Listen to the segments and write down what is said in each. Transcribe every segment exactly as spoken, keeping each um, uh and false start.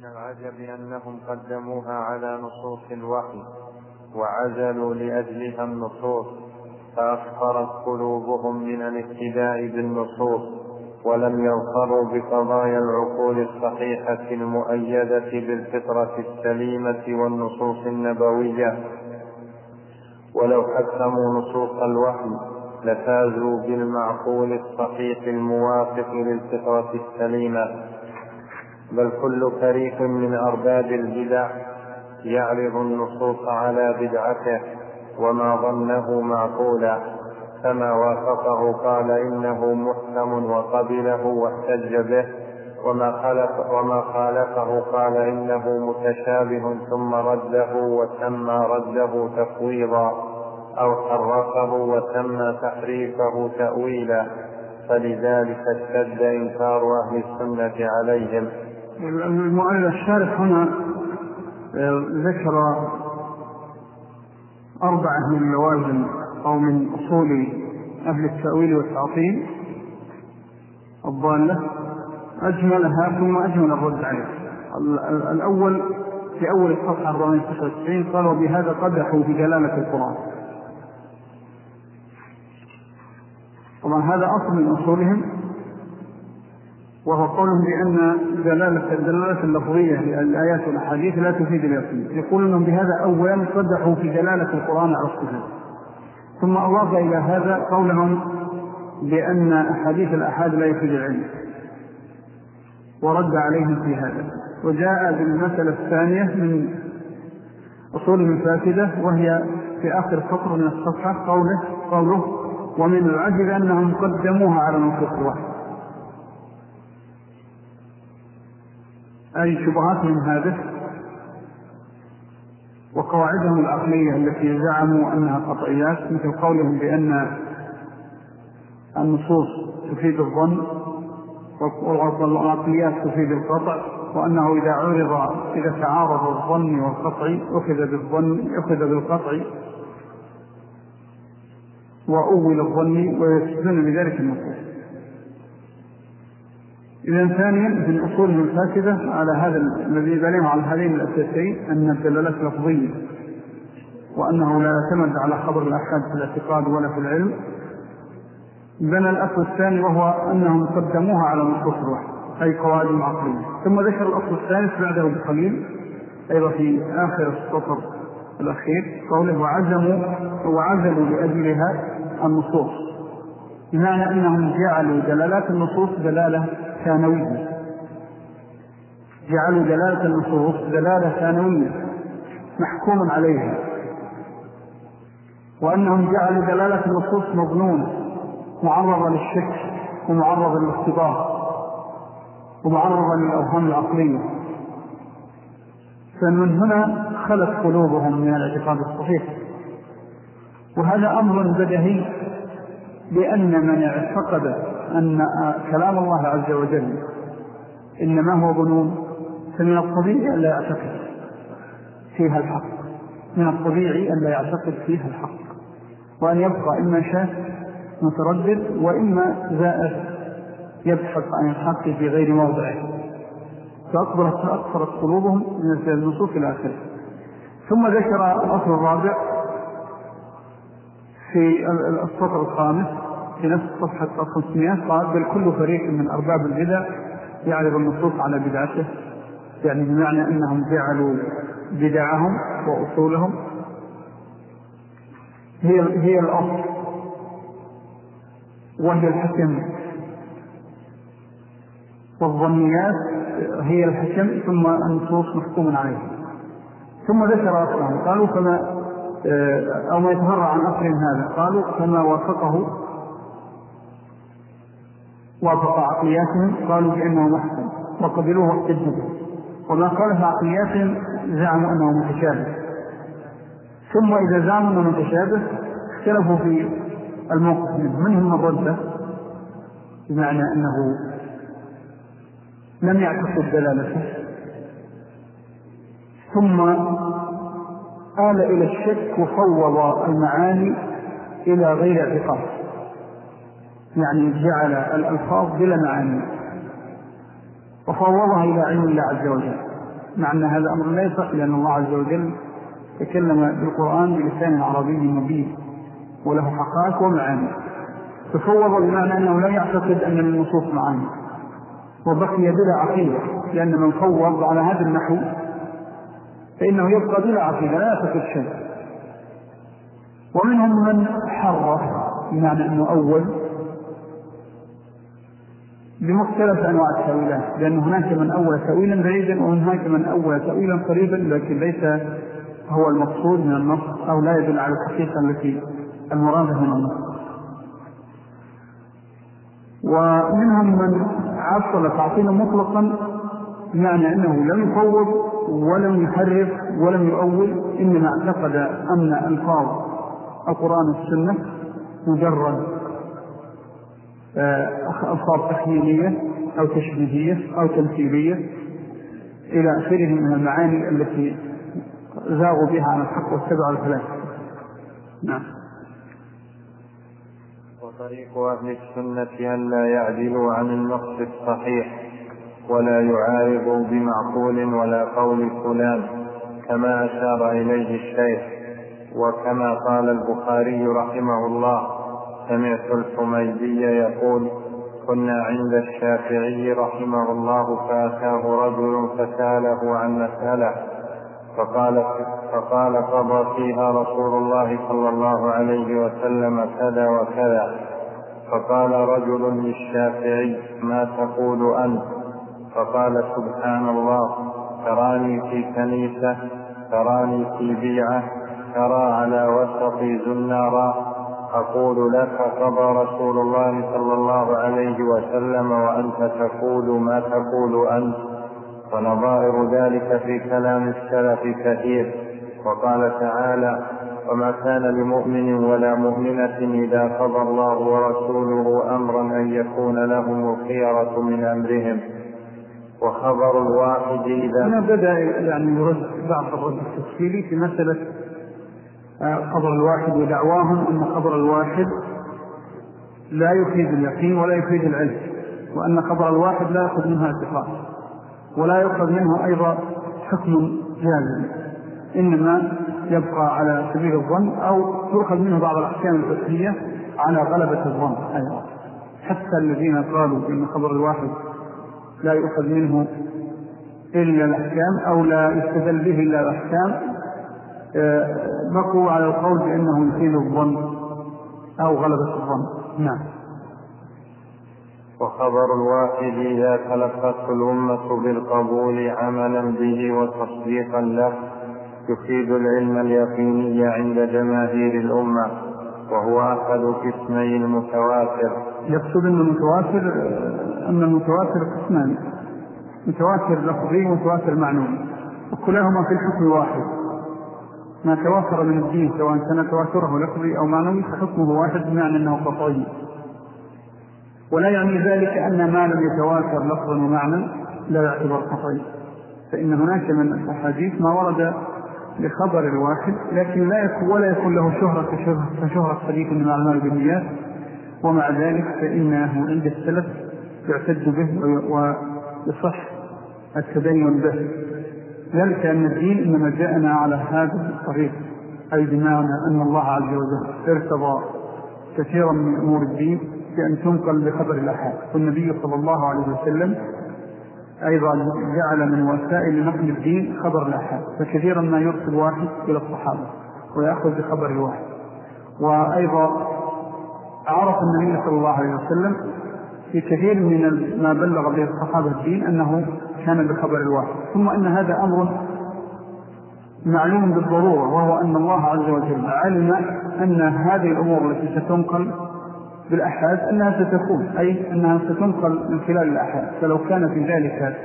من العجب أنهم قدموها على نصوص الوحي وعزلوا لأجلها النصوص، فأصفرت قلوبهم من الاهتداء بالنصوص، ولم يظفروا بقضايا العقول الصحيحة المؤيدة بالفطرة السليمة والنصوص النبوية. ولو حكموا نصوص الوحي لفازوا بالمعقول الصحيح الموافق للفطرة السليمة. بل كل فريق من أرباب البدع يعرض النصوص على بدعته وما ظنه معقولا، فما وافقه قال إنه محكم وقبله واحتج به، وما خالف وما خالفه قال إنه متشابه ثم رده وسمى رده تفويضا، أو حرفه وسمى تحريفه تأويلا، فلذلك اشتد إنكار أهل السنة عليهم. المؤلف الشارح هنا ذكر أربعة من لوازم أو من أصول أهل التأويل والتعطيل الضالة، أجملها ثم أجمل الرد عليه. الأول في أول الصفحة أربعمائة وتسعة وتسعين قال: وبهذا قدحوا في دلالة القرآن. طبعا هذا أصل من أصولهم، وهو قولهم بأن دلالة الدلالة اللفظية للآيات والأحاديث لا تفيد اليقين. يقول أنهم بهذا أولا قدحوا في دلالة القرآن على الصفات، ثم أضاف إلى هذا قولهم بأن أحاديث الأحاد لا يفيد العلم، ورد عليهم في هذا. وجاء بالمسألة الثانية من أصولهم الفاسدة، وهي في آخر سطر من الصفحة قوله, قوله ومن العجب أنهم قدموها على نصوص الوحي، أي شبهاتهم هذه وقواعدهم العقلية التي زعموا أنها قطعيات، مثل قولهم بأن النصوص تفيد الظن والعقليات تفيد القطع، وأنه إذا عرض إذا تعارض الظن والقطع أخذ بالظن أخذ بالقطع وأول الظن، ويسجدون بذلك النصوص. إذن ثانيا من أصولهم الفاسدة على هذا الذي بنيهم على هذين الأساسين أن الدلالات لفظية، وأنه لا يعتمد على خبر الأحاد في الاعتقاد ولا في العلم. بنى الأصل الثاني وهو أنهم قدموها على نصوص الوحي، أي قواعد عقلية. ثم ذكر الأصل الثالث بعده بقليل أيضا في آخر السطر الأخير قوله وعزموا وعزلوا لأجلها النصوص، بمعنى أنهم جعلوا دلالات النصوص دلالة ثانوية، جعلوا دلالة النصوص دلالة ثانوية محكوم عليها، وأنهم جعلوا دلالة النصوص مظنونة معرضة للشك ومعرضة للاختبار ومعرضة للأوهام العقلية. فمن هنا خلت قلوبهم من الاعتقاد الصحيح، وهذا أمر بديهي، لأن من اعتقد أن كلام الله عز وجل إنما هو ظنون فمن الطبيعي أن لا يعتقد فيها الحق، من الطبيعي أن لا يعتقد فيها الحق، وأن يبقى إما شاك متردد وإما زائر يبحث عن الحق في غير موضعه، فأكثرت قلوبهم من النصوص الآخرة. ثم ذكر الأصل الرابع في السطر الخامس في نفس صفحة خمسمائة قال: بل كل فريق من أرباب البدع يعرض النصوص على بدعته، يعني بمعنى أنهم جعلوا بدعهم وأصولهم هي هي الأصل وهي الحكم، والظنيات هي الحكم، ثم النصوص محكوم عليه. ثم ذكر أصلهم قالوا كما أو ما يتفرع عن أصل هذا، قالوا كما وافقه وافق عقلياتهم قالوا بأنه محكم وقبلوه واحتجوا، وما قال في عقلياتهم زعموا أنه متشابه. ثم إذا زعموا أنه متشابه اختلفوا في الموقف منه، منهم من رد بمعنى أنه لم يعتقد دلالته، ثم آل إلى الشك وفوض المعاني إلى غير اعتقاد، يعني جعل الألفاظ بلا معاني وفوضها إلى علم الله عز وجل. مع أن هذا أمر لا يصح، لأن الله عز وجل تكلم بالقرآن بلسان عربي مبين وله حقائق ومعاني، تفوض بمعنى أنه لا يعتقد أن النصوص معاني وبقي بلا عقيدة، لأن من فوض على هذا النحو فإنه يبقى بلا عقيدة لا يعتقد شيء. ومنهم من حرف بمعنى أنه أول بمختلف أنواع التأويلات، لأن هناك من أول تأويلا بعيدا وهناك من أول تأويلا قريبا لكن ليس هو المقصود من النص أو لا يدل على الحقيقة التي المرادة من النص. ومنهم من عطل تعطيلا مطلقا، يعني أنه لم يفوض ولم يحرف ولم يؤول، إنما اعتقد أن ألفاظ القرآن والسنة مجرد ألفاظ تخيلية أو تشبيهية أو تمثيلية إلى آخره من المعاني التي زاغوا بها عن الحق والسبع الثلاثة. نعم. وطريق أهل السنة أن لا يعدلوا عن النص الصحيح ولا يعارضوا بمعقول ولا قول فلان، كما أشار إليه الشيخ. وكما قال البخاري رحمه الله: سمعت الحميدي يقول: كنا عند الشافعي رحمه الله فأتاه رجل فسأله عن مسألة فقال, فقال قضى فيها رسول الله صلى الله عليه وسلم كذا وكذا. فقال رجل للشافعي: ما تقول أنت؟ فقال: سبحان الله، تراني في كنيسة، تراني في بيعة، ترى على وسطي زنارا، أقول لك قضى رسول الله صلى الله عليه وسلم وأنت تقول ما تقول أنت. ونظائر ذلك في كلام السلف كثير. وقال تعالى: وما كان لمؤمن ولا مؤمنة إذا قضى الله ورسوله أمرا أن يكون لهم الخيرة من أمرهم. وخبر الواحد إذا هنا بدأ يعني يرد بعض الرد التفصيلي في مسألة خبر الواحد، ودعواهم أن خبر الواحد لا يفيد اليقين ولا يفيد العلم، وأن خبر الواحد لا يأخذ منها اعتقاد ولا يأخذ منه أيضا حكم جازم، إنما يبقى على سبيل الظن أو تأخذ منه بعض الأحكام الفقهية على غلبة الظن أيضا. حتى الذين قالوا إن خبر الواحد لا يؤخذ منه إلا الأحكام أو لا يستدل به إلا الأحكام بقوا على القول بأنه يفيد الظن أو غلبة الظن. نعم. وخبر الواحد إذا تلقته الأمة بالقبول عملا به وتصديقا له يفيد العلم اليقيني عند جماهير الأمة، وهو أحد قسمي المتواتر. يقصد أن المتواتر أن المتواتر قسمان: متواتر لفظي ومتواتر معنوي، وكلاهما في الحكم واحد. ما تواتر من الدين سواء كان تواتره لفظي أو معنوي فحكمه واحد، بمعنى أنه قطعي. ولا يعني ذلك أن ما لم يتواتر لفظا ومعنى لا يعتبر قطعي، فإن هناك من الأحاديث ما ورد لخبر الواحد لكن لا يكون ولا يكون له شهرة كشهرة حديث من الأعمال بالنيات، ومع ذلك فإنه عند السلف يعتد به ويصح التدين به، ذلك أن الدين إنما جاءنا على هذا الطريق، أي بمعنى أن الله عز وجل ارتضى كثيرا من أمور الدين بأن تنقل بخبر الأحاد، والنبي صلى الله عليه وسلم أيضا جعل من وسائل نقل الدين خبر الأحاد، فكثيرا ما يرسل واحد إلى الصحابة ويأخذ بخبر الواحد. وأيضا عرف النبي صلى الله عليه وسلم في كثير من ما بلغ به الصحابة الدين أنه كان بخبر الواحد. ثم أن هذا أمر معلوم بالضرورة، وهو أن الله عز وجل علم أن هذه الأمور التي ستنقل بالأحاد أنها ستكون، أي أنها ستنقل من خلال الأحاد، فلو كان في ذلك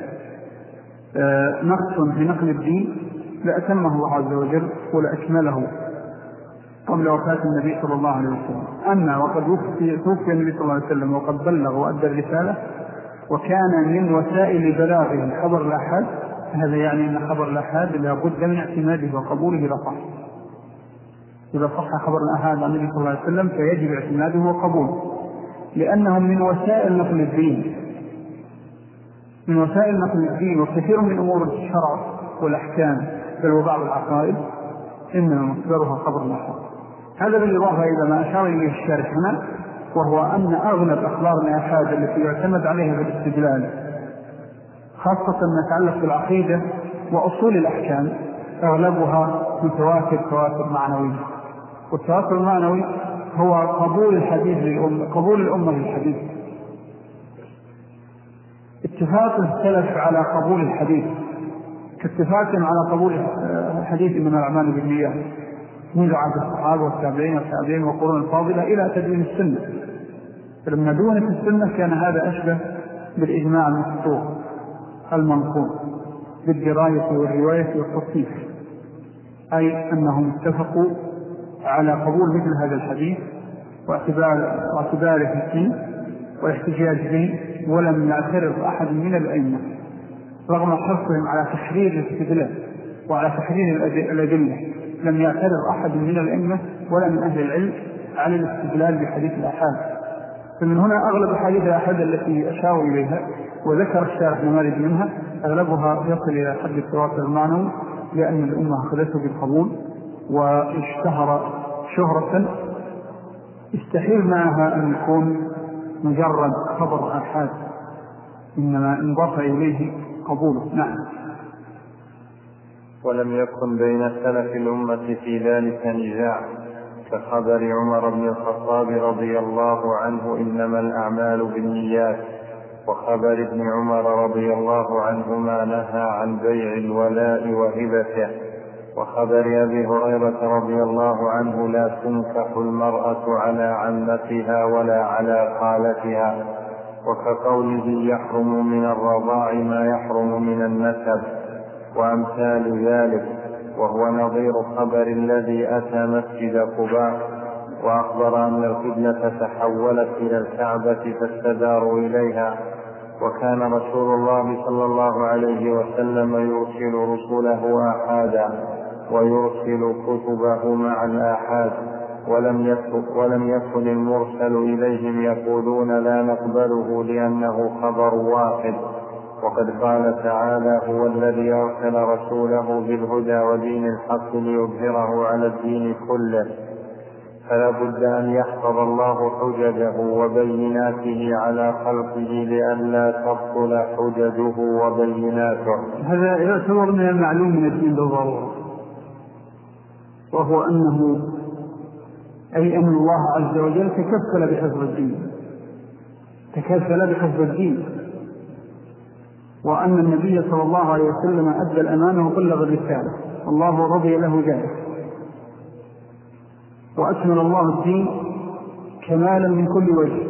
نقص في نقل الدين لأتمه الله عز وجل ولأكمله قبل وفاة النبي صلى الله عليه وسلم. أما وقد توفي النبي صلى الله عليه وسلم وقد بلغ وأدى الرسالة وكان من وسائل بلاغه خبر الأحاد، هذا يعني أن خبر الأحاد لا بد من اعتماده وقبوله إذا صح. إذا صح خبر الأحاد عن النبي صلى الله عليه وسلم فيجب اعتماده وقبوله، لأنهم من وسائل نقل الدين من وسائل نقل الدين وكثير من أمور الشرع والأحكام بل وبعض العقائد إنما مصدرها خبر الآحاد. هذا بالإضافة إلى ما أشار إليه الشارح هنا، وهو أن أغلب أخبار الآحاد التي يعتمد عليها بالاستدلال خاصة ما يتعلق بالعقيدة وأصول الأحكام أغلبها متواتر تواتر معنوي. والتواتر المعنوي هو قبول الحديث للأمة، قبول الأمة للحديث، اتفاق السلف على قبول الحديث كاتفاقهم على قبول حديث إنما الأعمال بالنيات منذ عهد الصحابة والتابعين والتابعين والقرون الفاضلة إلى تدوين السنة. فلما دونت السنة كان هذا أشبه بالإجماع المسطور المنقول بالدراية والرواية والتصنيف، أي أنهم اتفقوا على قبول مثل هذا الحديث واعتبار واعتباره في الدين والاحتجاج به، ولم يعترض أحد من الأئمة رغم حرصهم على تحرير الاستدلال وعلى تحرير الأدلة. لم يعترض أحد من الأئمة ولا من أهل العلم على الاستدلال بحديث الآحاد. فمن هنا أغلب حديث الآحاد التي أشار إليها وذكر الشارح نماذج منها أغلبها يصل إلى حد التواتر المعنوي، لأن الأمة أخذته بالقبول واشتهر شهرة استحيل معها أن يكون مجرد خبر آحاد، إنما انضاف إليه قبوله. نعم. ولم يكن بين سلف الأمة في ذلك نزاع كخبر عمر بن الخطاب رضي الله عنه إنما الأعمال بالنيات، وخبر ابن عمر رضي الله عنهما نهى عن بيع الولاء وهبته، وخبر أبي هريرة رضي الله عنه لا تنكح المرأة على عمتها ولا على خالتها، وكقوله يحرم من الرضاع ما يحرم من النسب، وأمثال ذلك. وهو نظير خبر الذي أتى مسجد قباء وأخبر أن القبلة تحولت إلى الكعبة فاستداروا إليها، وكان رسول الله صلى الله عليه وسلم يرسل رسله آحادا ويرسل كتبه مع الآحاد، ولم يكن, ولم يكن المرسل إليهم يقولون لا نقبله لأنه خبر واحد. وقد قال تعالى هو الذي أرسل رسوله بالهدى ودين الحق ليظهره على الدين كله، فلا بد أن يحفظ الله حججه وبيناته على خلقه لئلا تبطل حججه وبيناته. هذا يعتبر من المعلوم من الدين بالضرورة، وهو أنه أي أن الله عز وجل تكفل بحفظ الدين تكفل بحفظ الدين وأن النبي صلى الله عليه وسلم أدى الأمانة وبلغ الرسالة، الله رضي له ذلك، وأكمل الله الدين كمالا من كل وجه.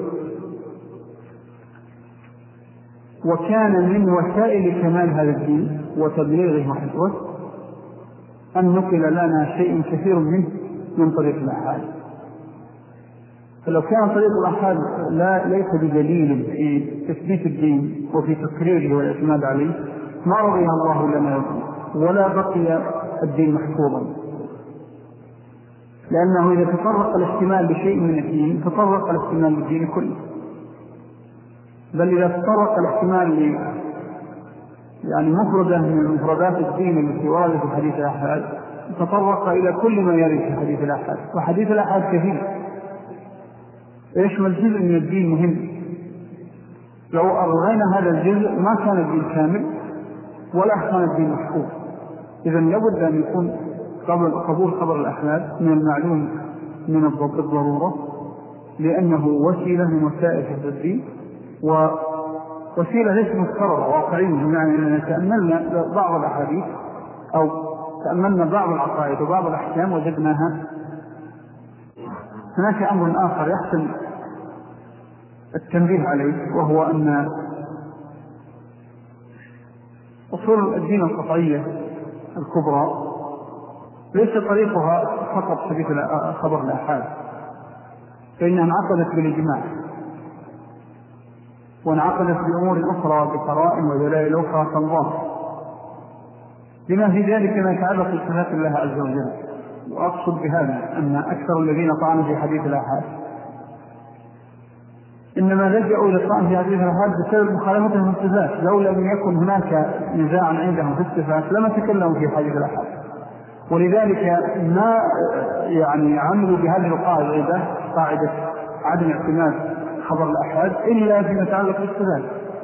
وكان من وسائل كمال هذا الدين وتبليغه وحفظه أن نقل لنا شيء كثير منه من طريق الآحاد. فلو كان طريق الآحاد لا ليس بدليل في تثبيت الدين وفي تقريره والاعتماد عليه ما رضيها الله لنا ولا بقي الدين محفوظا، لأنه إذا تطرق الاحتمال بشيء من الدين تطرق الاحتمال بالدين كله، بل إذا تطرق الاحتمال ل يعني مفردة من مفردات الدين التي وردت في حديث الآحاد تطرق إلى كل ما يرد في حديث الآحاد، وحديث الآحاد كثير يشمل جزء من الدين مهم. لو ألغينا هذا الجزء ما كان الدين كامل ولا كان الدين محفوظ. إذن لابد أن يكون قبول خبر الآحاد من المعلوم من الضرورة، لأنه وسيلة من وسائل حفظ الدين، ووسيلة ليس مستقرة واقعية، بمعنى أننا تأملنا بعض الأحاديث أو تأملنا بعض العقائد وبعض الأحكام وجدناها. هناك أمر آخر يحسن التنبيه عليه، وهو أن أصول الدين القطعية الكبرى ليس طريقها فقط حديث خبر الآحاد، فإنها انعقدت بالإجماع وانعقدت بأمور أخرى بقرائن ودلائل أخرى تنظام، لما في ذلك ما يتعلق بصفات الله عز وجل. وأقصد بهذا أن أكثر الذين طعنوا في حديث الآحاد إنما لجأوا إلى الطعن في هذه الآحاد بسبب مخالفتهم في الصفات. لو لم يكن هناك نزاع عندهم في الصفات لما تكلموا في حديث الآحاد. ولذلك ما يعني عملوا بهذه القاعدة، قاعدة عدم اعتماد خبر الآحاد إلا فيما يتعلق بالصفات،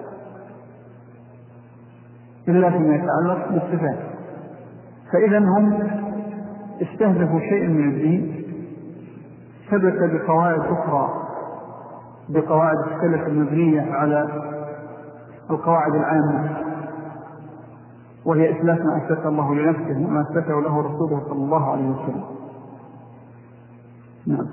إلا فيما يتعلق بالصفات. فإذا هم استهدفوا شيء من الدين ثبت بقواعد أخرى، بقواعد السلف المبنية على القواعد العامة، وهي إثبات ما أثبت الله لنفسه وما أثبته له رسوله صلى الله عليه وسلم. نعم.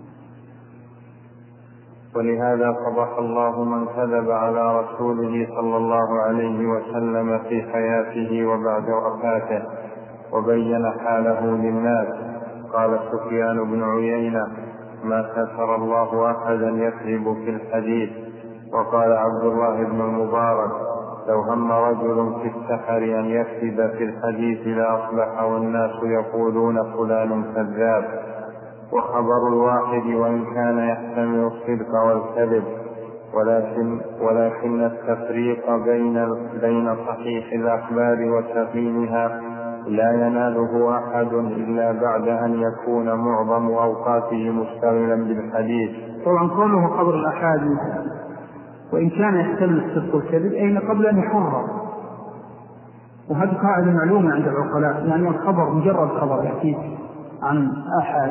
ولهذا قبح الله من كذب على رسوله صلى الله عليه وسلم في حياته وبعد وفاته وبين حاله للناس. قال سفيان بن عيينة: ما ستر الله أحدا يكذب في الحديث. وقال عبد الله بن المبارك: لو هم رجل في السحر أن يكذب في الحديث لأصبح والناس يقولون فلان كذاب. وخبر الواحد وإن كان يحتمل الصدق والكذب، ولكن, ولكن التفريق بين, بين صحيح الأخبار وسقيمها لا يناله أحد إلا بعد أن يكون معظم أوقاته مشتغلا بالحديث. طبعا قوله خبر الأحاديث وإن كان يحتمل الصدق والكذب أين قبل أن يحرر، وهذه قاعدة معلومة عند العقلاء. يعني الخبر مجرد خبر يحكي عن أحد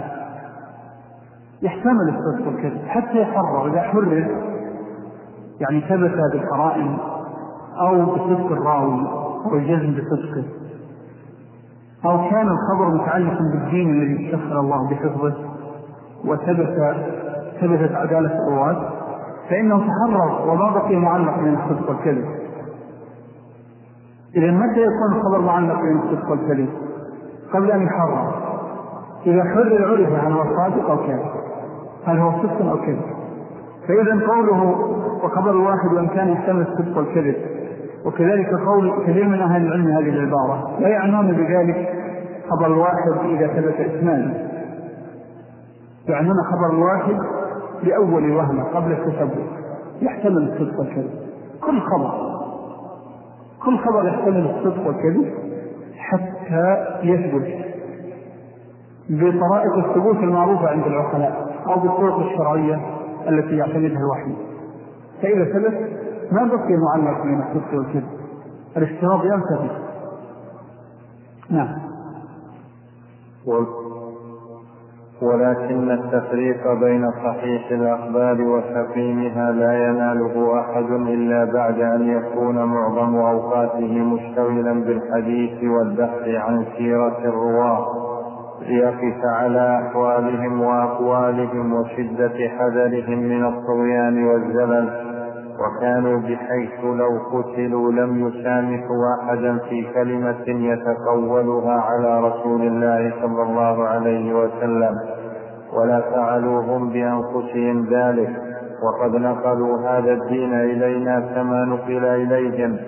يحتمل الصدق والكذب حتى يحرر. إذا حرر يعني ثبت بالقرائن أو بصدق الراوي أو الجزم بصدقه، أو كان الخبر متعلقا بالدين الذي استغفر الله بحفظه وثبت ثبتت عدالة الرواة، فإنه تحرر وما بقي معلق بين الصدق والكذب. إذا متى يكون الخبر معلق بين الصدق والكذب؟ قبل أن يحرر. إذا حرر عرف هل هو صادق أو كذب، هل هو صدق أو كذب. فإذا قوله وخبر الواحد وإن كان يحتمل الصدق والكذب، وكذلك قول كثير من أهل العلم هذه العبارة لا يعنون بذلك خبر الواحد إذا ثبت إسناده، يعنون خبر الواحد لأول وهمة قبل التثبت يحتمل الصدق والكذب. كل خبر كل خبر يحتمل الصدق والكذب حتى يثبت بطرائق الثبوت المعروفة عند العقلاء أو بالطرق الشرعية التي يعتمدها الوحي. فإذا ثبت ما بقي معلق بين الصدق والكذب، الاشتراط ينتهي. نعم. ولكن التفريق بين صحيح الأخبار وسقيمها لا يناله أحد إلا بعد أن يكون معظم أوقاته مشتغلا بالحديث والبحث عن سيرة الرواة ليقف على أحوالهم وأقوالهم وشدة حذرهم من الطغيان والزلل. وكانوا بحيث لو قتلوا لم يسامحوا أحدا في كلمة يتقولها على رسول الله صلى الله عليه وسلم، ولا فعلوا هم بأنفسهم ذلك، وقد نقلوا هذا الدين إلينا كما نقل إليهم،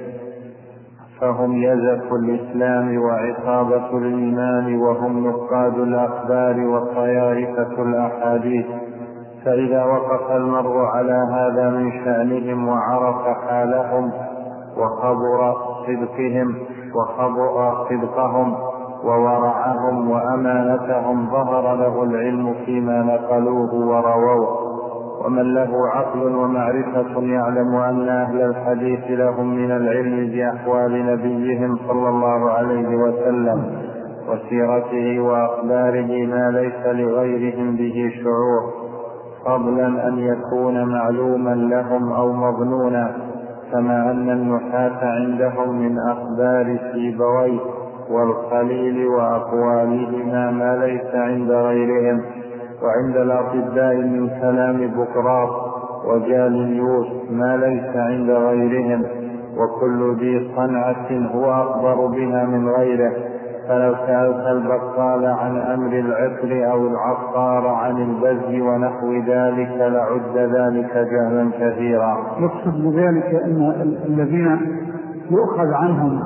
فهم يزف الإسلام وعصابة الإيمان، وهم نقاد الأخبار وطيارفة الأحاديث. فإذا وقف المرء على هذا من شأنهم وعرف حالهم وخبر صدقهم وخبر صدقهم وورعهم وأمانتهم ظهر له العلم فيما نقلوه ورووه. ومن له عقل ومعرفة يعلم أن أهل الحديث لهم من العلم بأحوال نبيهم صلى الله عليه وسلم وسيرته وأخباره ما ليس لغيرهم به شعور، فضلا أن يكون معلوما لهم أو مظنونا، كما أن النحاة عندهم من أخبار سيبويه والخليل وأقوالهما ما ليس عند غيرهم، وعند الأطباء من كلام بقراط وجاليوس ما ليس عند غيرهم، وكل ذي صنعة هو أخبر بها من غيره. فلو سألت البقال عن أمر العطر أو العطار عن البز ونحو ذلك لعد ذلك جهلا كثيرا. يقصد بذلك أن الذين يؤخذ عنهم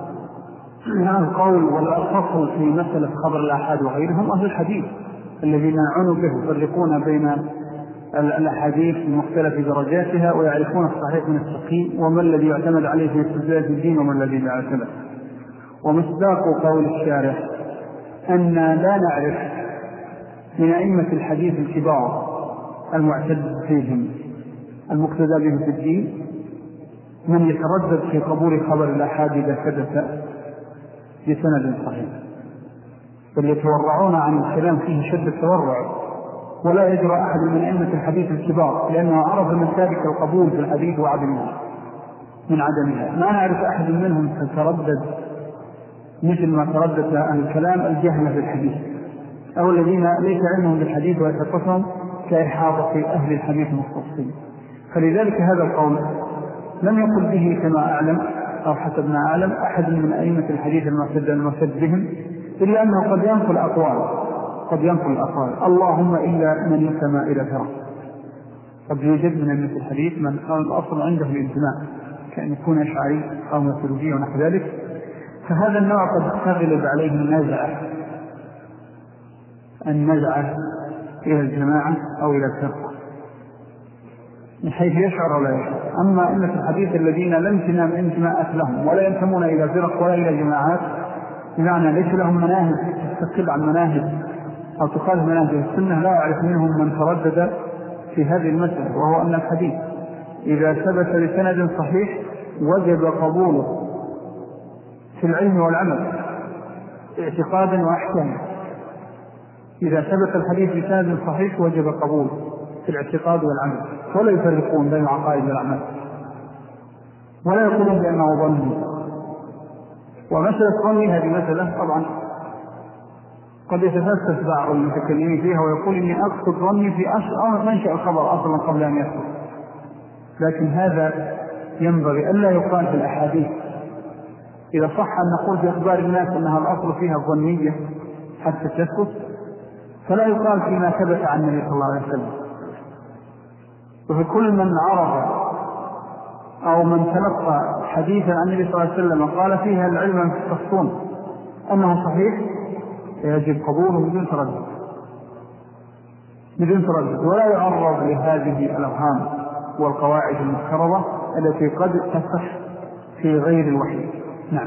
القول والفصل في مسألة خبر الآحاد وغيرهم أهل الحديث الذين عنوا به يفرقون بين الأحاديث بمختلف درجاتها ويعرفون الصحيح من السقيم وما الذي يعتمد عليه في استدلال الدين وما الذي لا يعتمد. ومصداق قول الشارح أن لا نعرف من أئمة الحديث الكبار المعتد فيهم المقتدى بهم في الدين من يتردد في قبول خبر الآحاد إذا ثبت بسند صحيح، بل يتورعون عن الكلام فيه شد التورع، ولا يجرى أحد من أئمة الحديث الكبار لأنه عرف من ذلك القبول في الحديث وعدمه من عدمها. ما نعرف أحد منهم تتردد مثل ما تردد عن الكلام الجهل في الحديث أو الذين ليس علمهم بالحديث ويتقصهم كإحاطة أهل الحديث المختصين. فلذلك هذا القول لم يقل به كما أعلم أو حسب ما أعلم أحد من أئمة الحديث المعتد المعتد بهم، إلا أنه قد ينقل أقوال قد ينقل الأقوال اللهم إلا من ينتمى إلى فرق. قد يوجد من أئمة الحديث من الأصل عنده الانتماء كأن يكون أشعري أو ماتريدي ونحو ذلك، فهذا النوع قد تغلب عليه النزعة النزعة إلى الجماعة أو إلى الفرقة من حيث يشعر ولا يشعر. أما أئمة الحديث الذين لا انتماءات لهم ولا ينتمون إلى فرق ولا إلى جماعات، بمعنى ليس لهم مناهج تستقل عن مناهج أو تخالف مناهج السنة، لا أعرف منهم من تردد في هذه المسألة، وهو أن الحديث إذا ثبت بسند صحيح وجب قبوله في العلم والعمل اعتقادا وأحكاما. إذا ثبت الحديث بسند صحيح وجب قبوله في الاعتقاد والعمل، ولا يفرقون بين العقائد والأعمال، ولا يقولون بأنه ظني. ومسألة ظني هذه مسألة طبعا قد يتفلسف بعض المتكلمين فيها ويقول إني أقصد ظني في منشأ الخبر أصلا قبل أن يحصل، لكن هذا ينبغي ألا يقال في الأحاديث. إذا صح أن نقول في أخبار الناس أنها الأصل فيها الظنية حتى تثبت، فلا يقال فيما ثبت عن النبي صلى الله عليه وسلم. وفي كل من عرف أو من تلقى حديثا عن النبي صلى الله عليه وسلم قال فيها العلم يختصون أنه صحيح يجب قبوله بدون تردد بدون تردد ولا يعرض لهذه الأوهام والقواعد المفترضة التي قد تصح في غير الوحي. نعم.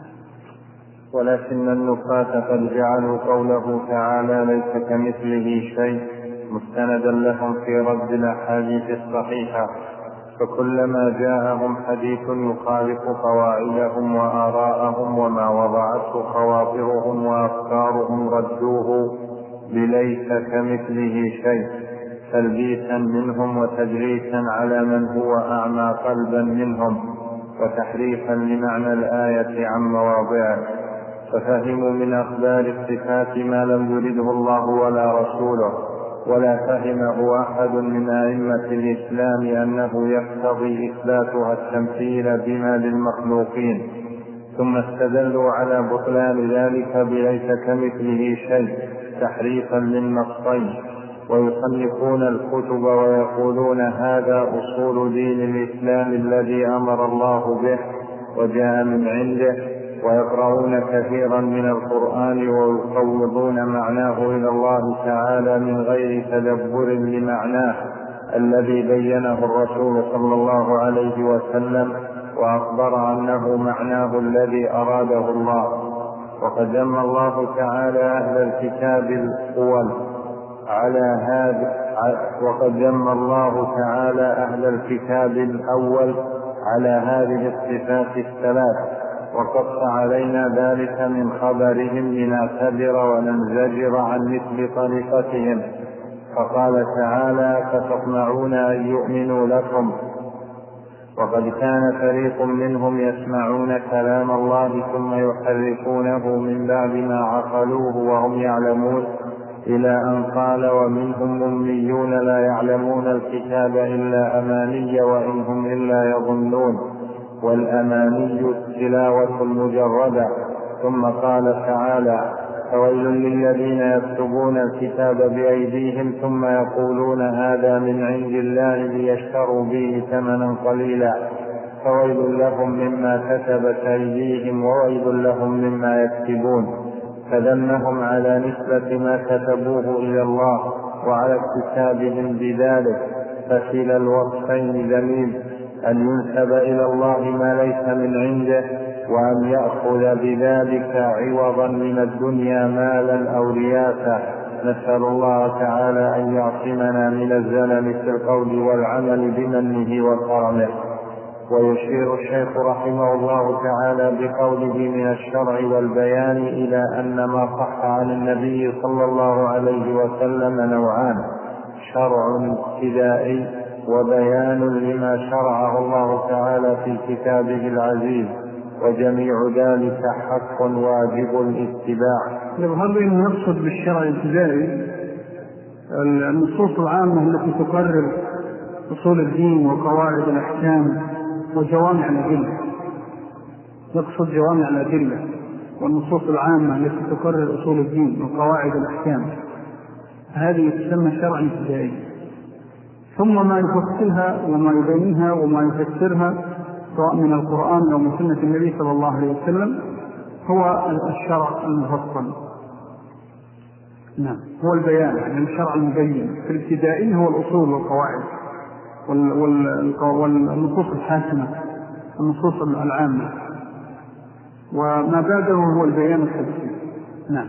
ولكن النفاة قد جعلوا قوله تعالى ليس كمثله شيء مستندا لهم في رد الأحاديث الصحيحة، فكلما جاءهم حديث يخالف قواعدهم وآراءهم وما وضعته خواطرهم وأفكارهم ردوه بليس كمثله شيء، تلبيسا منهم وتدريسا على من هو أعمى قلبا منهم وتحريفا لمعنى الآية عن مواضعه، ففهموا من أخبار الصفات ما لم يرده الله ولا رسوله، ولا فهمه أحد من أئمة الإسلام أنه يقتضي إثباتها التمثيل بما للمخلوقين، ثم استدلوا على بطلان ذلك بليس كمثله شيء تحريفا للنصين، ويصنفون الكتب ويقولون هذا أصول دين الإسلام الذي أمر الله به وجاء من عنده، ويقرؤون كثيرا من القرآن ويفوضون معناه إلى الله تعالى من غير تدبر لمعناه الذي بينه الرسول صلى الله عليه وسلم وأخبر أنه معناه الذي أراده الله. وقد ذم الله تعالى أهل الكتاب الأول على هذا وقد ذم الله تعالى أهل الكتاب الأول على هذه الصفات الثلاث، وقص علينا ذلك من خبرهم لنعتبر وننزجر عن مثل طريقتهم، فقال تعالى فتطمعون أن يؤمنوا لكم وقد كان فريق منهم يسمعون كلام الله ثم يحرفونه من بعد ما عقلوه وهم يعلمون، إلى أن قال ومنهم أميون لا يعلمون الكتاب إلا أماني وإن هم إلا يظنون، والأماني التلاوة المجردة. ثم قال تعالى فويل للذين يكتبون الكتاب بأيديهم ثم يقولون هذا من عند الله ليشتروا به ثمنا قليلا، فويل لهم مما كتبت أيديهم وويل لهم مما يكتبون، فذمهم على نسبة ما كتبوه إلى الله وعلى اكتسابهم بذلك، فكلا الوصفين ذميم، أن ينسب إلى الله ما ليس من عنده، وأن يأخذ بذلك عوضا من الدنيا مالا أو رياسة. نسأل الله تعالى أن يعصمنا من الزلل في القول والعمل بمنه وكرمه. ويشير الشيخ رحمه الله تعالى بقوله من الشرع والبيان إلى أن ما صح عن النبي صلى الله عليه وسلم نوعان: شرع ابتدائي وبيان لما شرعه الله تعالى في كتابه العزيز، وجميع ذلك حق واجب الاتباع. يظهر لي أنه يقصد بالشرع الابتدائي النصوص العامة التي تقرر أصول الدين وقواعد الأحكام وجوامع الأدلة. يقصد جوامع الأدلة والنصوص العامة التي تقرر أصول الدين وقواعد الأحكام، هذه تسمى شرعا ابتدائي. ثم ما يفصلها وما يبينها وما يفسرها سواء من القرآن أو من سنة النبي صلى الله عليه وسلم هو الشرع المفصل. نعم، هو البيان، يعني الشرع المبين. في الابتدائي هو الأصول والقواعد والنصوص الحاسمة، النصوص العامة، وما بعده هو البيان التفصيلي. نعم.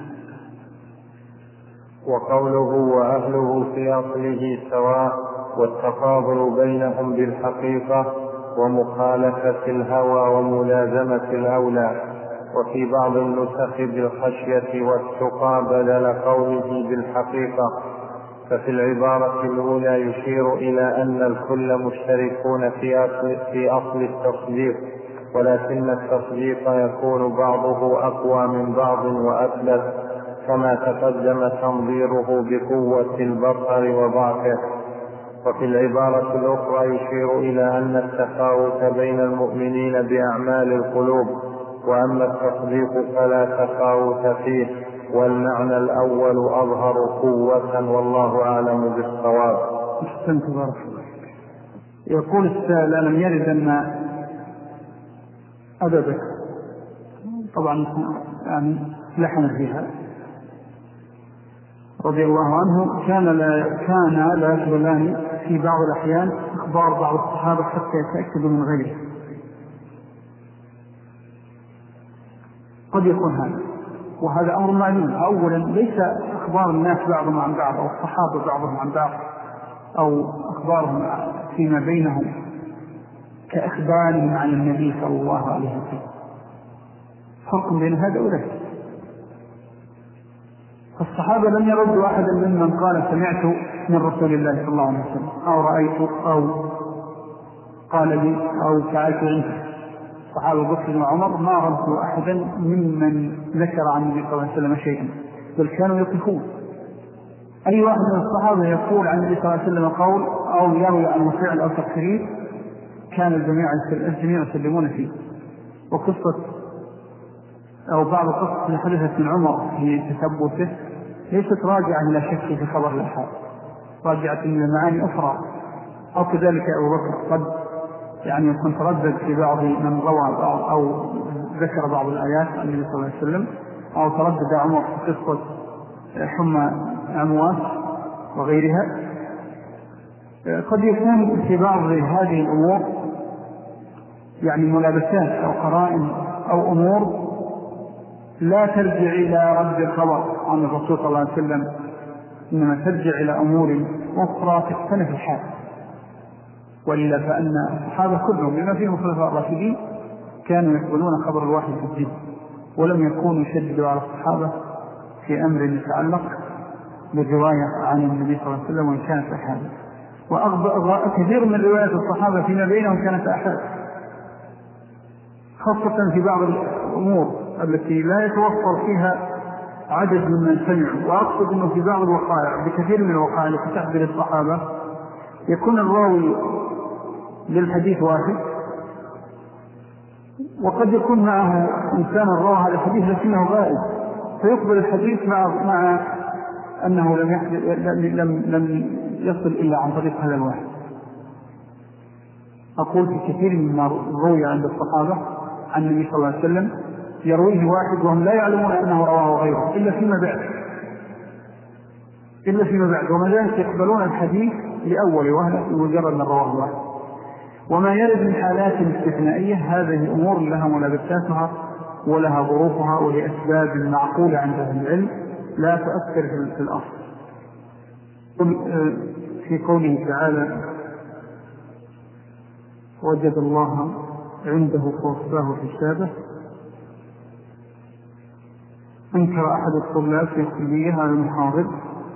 وقوله وأهله في أصله سواء، والتفاضل بينهم بالحقيقة، ومخالفة الهوى وملازمة الأولى. وفي بعض النسخ بالخشية والتقى بدل قوله بالحقيقة. ففي العبارة الأولى يشير إلى أن الكل مشتركون في أصل, في أصل التصديق، ولكن التصديق يكون بعضه أقوى من بعض وأثبت، كما تقدم تنظيره بقوة البصر وضعفه. وفي العبارة الأخرى يشير إلى أن التفاوت بين المؤمنين بأعمال القلوب، وأما التصديق فلا تفاوت فيه، والمعنى الأول أظهر قوة، والله أعلم بالصواب. أحسنت بارك الله. يقول السائل: ألم يرد أن أبا بكر، طبعا يعني لحن فيها رضي الله عنه، كان لا كان لا يقبلان في بعض الأحيان إخبار بعض الصحابة حتى يتأكدوا من غيره. قد يكون هذا، وهذا أمر معلوم. أولا ليس أخبار الناس بعضهم عن بعض أو الصحابة بعضهم عن بعض أو أخبارهم فيما بينهم كأخبارهم عن النبي صلى الله عليه وسلم، فرق بين هذا وذاك. فالصحابة لم يردوا أحدا ممن قال سمعت من رسول الله صلى الله عليه وسلم أو رأيت أو قال لي أو فعلت عنه. صحابة بكر وعمر ما ردوا أحدا ممن ذكر عن النبي صلى الله عليه وسلم شيئا، بل كانوا يقفون. أي واحد من الصحابة يقول عن النبي صلى الله عليه وسلم قول أو يروي عن فعل أو تقرير كان الجميع الجميع يسلمون فيه. وقصة أو بعض قصة اللي حدثت من عمر في تثبته ليست راجعة إلى شك في خبر الأحاد، راجعة إلى معاني أخرى. أو كذلك أبو بكر قد يعني يكون تردد في بعض من روى بعض أو ذكر بعض الآيات عن النبي صلى الله عليه وسلم، أو تردد عمر في قصة حمى أمواس وغيرها. قد يكون في بعض هذه الأمور يعني ملابسات أو قرائن أو أمور لا ترجع إلى رد الخبر عن الرسول صلى الله عليه وسلم، إنما ترجع إلى أمور أخرى تختلف الحال. وإلا فأن الصحابة كلهم بما فيهم الخلفاء الراشدين كانوا يقبلون خبر الواحد في الدين، ولم يكونوا يشددوا على الصحابة في أمر يتعلق بالرواية عن النبي صلى الله عليه وسلم وإن كانت أحاد. وكثير من روايات الصحابة فيما بينهم كانت أحاد، خاصة في بعض الأمور التي لا يتوفر فيها عدد ممن سمعوا. وأقصد أنه في بعض الوقائع، بكثير من الوقائع التي تحضر الصحابة، يكون الراوي للحديث واحد، وقد يكون معه إنسان الراوي هذا الحديث لكنه غائب، فيقبل الحديث مع, مع أنه لم, لم, لم يصل إلا عن طريق هذا الواحد. أقول في كثير مما روي عند الصحابة عن النبي صلى الله عليه وسلم يرويه واحد وهم لا يعلمون أنه رواه غيره إلا فيما بعد، إلا فيما بعد. وما ذلك يقبلون الحديث لأول وهلة مجرد من رواه واحد. وما يرد من حالات استثنائية هذه أمور لها ملابساتها ولها ظروفها ولأسباب معقولة عند أهل العلم لا تؤثر في الأصل. في قوله تعالى وجد الله عنده فوصفاه حسابه، أنكر أحد الطلاب في الكلية هذا المحاضر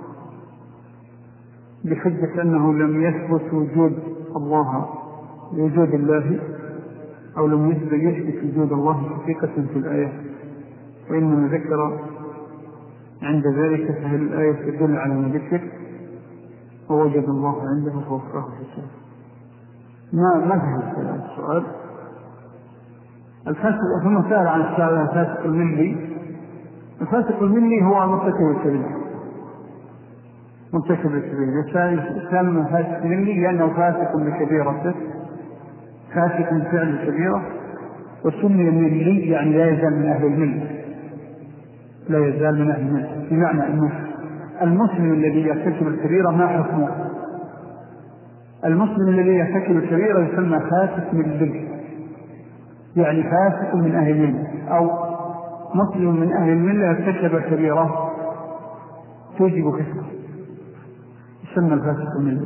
بحجة أنه لم يثبت وجود الله وجود الله أو لم يثبت وجود الله حقيقة في الآية، وإنما ذكر عند ذلك فهل الآية تدل على ما ذكر ووجد الله عنده فوصفاه حسابه. ما ما فهم السؤال. الفاسق ثم سأل عن السؤال الفاسق الملي. الفاسق الملي هو مرتكب الكبيرة، مرتكب الكبيرة يسمى فاسق ملي لأنه فاسق بكبيرته، فاسق من فعل الكبيرة، وسمي ملي يعني لا يزال من أهل المل، لا يزال من أهل المل، بمعنى أنه المسلم الذي يرتكب الكبيرة ما حكمه؟ المسلم الذي يرتكب الكبيرة يسمى فاسق ملي، يعني فاسق من أهل المل، أو مسلم من أهل الملة يرتكب كبيرة توجب كفره يسمى الفاسق الملي.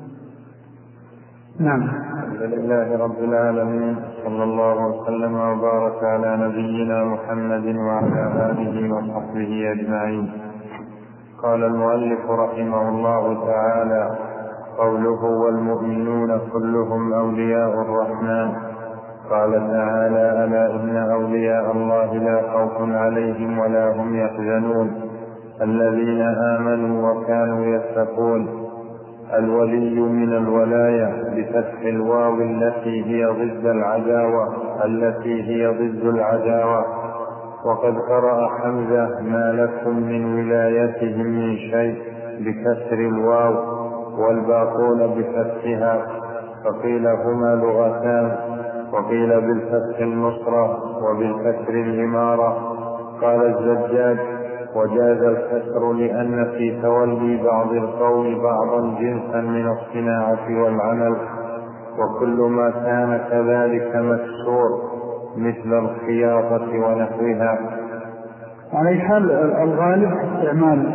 نعم. الحمد لله رب العالمين، صلى الله وسلم وبارك على نبينا محمد وعلى آله وصحبه أجمعين. قال المؤلف رحمه الله تعالى: قوله والمؤمنون كلهم أولياء الرحمن. قال تعالى: ألا إن أولياء الله لا خوف عليهم ولا هم يحزنون الذين آمنوا وكانوا يتقون. الولي من الولاية بفتح الواو التي هي ضد العداوة التي هي ضد العداوة. وقد قرأ حمزة: ما لكم من ولايتهم من شيء بكسر الواو، والباقون بفتحها، فقيل هما لغتان، وقيل بالفتح النصرة وبالكسر الإمارة. قال الزجاج: وجاز الكسر لأن في تولي بعض القول بعضا جنسا من الصناعة والعمل، وكل ما كان كذلك مكسور مثل الخياطة ونحوها. على حال الغالب استعمال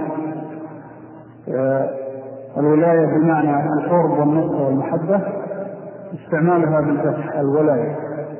الولاية بمعنى القرب والنصر والمحبة استعمالها بالفتح الولاية،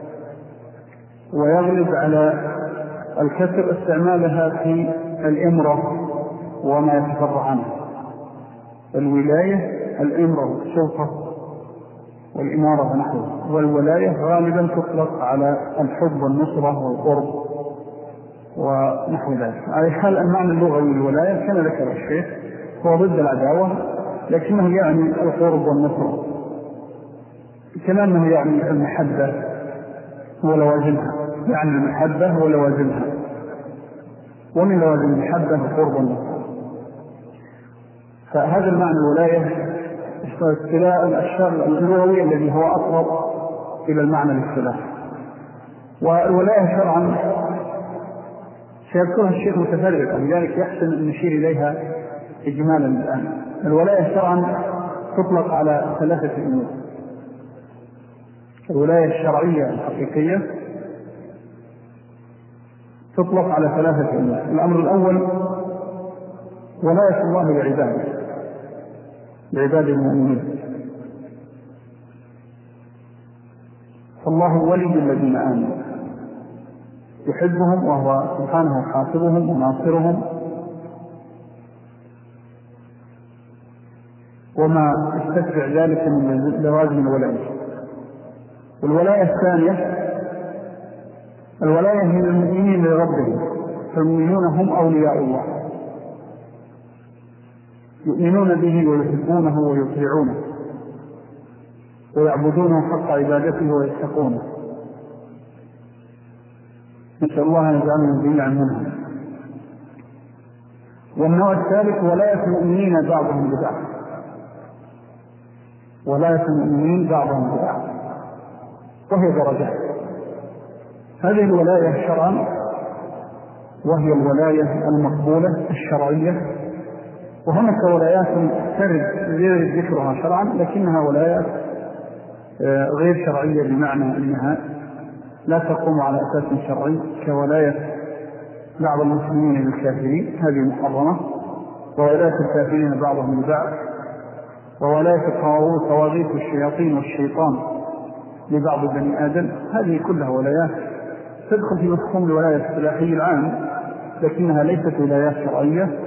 ويغلب على الكسر استعمالها في الإمرة وما يتفرع عنه. الولاية الإمرة والسلطة والإمارة ونحوه، والولاية غالبا تطلق على الحب والنصرة والقرب ونحو ذلك. على حال المعنى اللغوي للولاية كان ذكر الشيخ هو ضد العداوة، لكنه يعني القرب والنصرة، كما أنه يعني المحبة ولوازمها، يعني المحبة ولوازمها، ومن لوازم المحبة القرب والنصرة. فهذا المعنى الولاية استلاء الأشياء اللغوي الذي هو أقرب إلى المعنى الاصطلاحي. والولاية شرعا سيذكرها الشيخ متفرقا، لذلك يحسن أن نشير إليها إجمالا الآن. الولاية شرعا تطلق على ثلاثة أمور: الولاية الشرعية الحقيقية تطلق على ثلاثة أمور. الأمر الأول ولاية الله لعباده، لعباد المؤمنين، فالله ولي الذين آمنوا يحبهم وهو سبحانه حافظهم وناصرهم، وما يستتبع ذلك من لوازم الولاية. والولاية الثانية الولاية من المؤمنين لربهم، فالمؤمنون هم أولياء الله، يؤمنون به ويحبونه ويطيعونه ويعبدونه حق عبادته ويتقونه. نسأل الله أن يجعلنا جميعا منهم. والنوع الثالث ولاية المؤمنين بعضهم ببعض، ولاية المؤمنين بعضهم ببعض، وهي درجات. هذه الولاية شرعا وهي الولاية المقبولة الشرعية وهناك ولايات ترد غير ذكرها شرعا لكنها ولايات غير شرعية، بمعنى أنها لا تقوم على أساس شرعي، كولاية بعض المسلمين للكافرين، هذه محرمة، وولاية الكافرين بعضهم لبعض، وولاية طواغيت الشياطين والشيطان لبعض بني آدم، هذه كلها ولايات تدخل في مفهوم الولاية السلاحي العام، لكنها ليست ولايات شرعية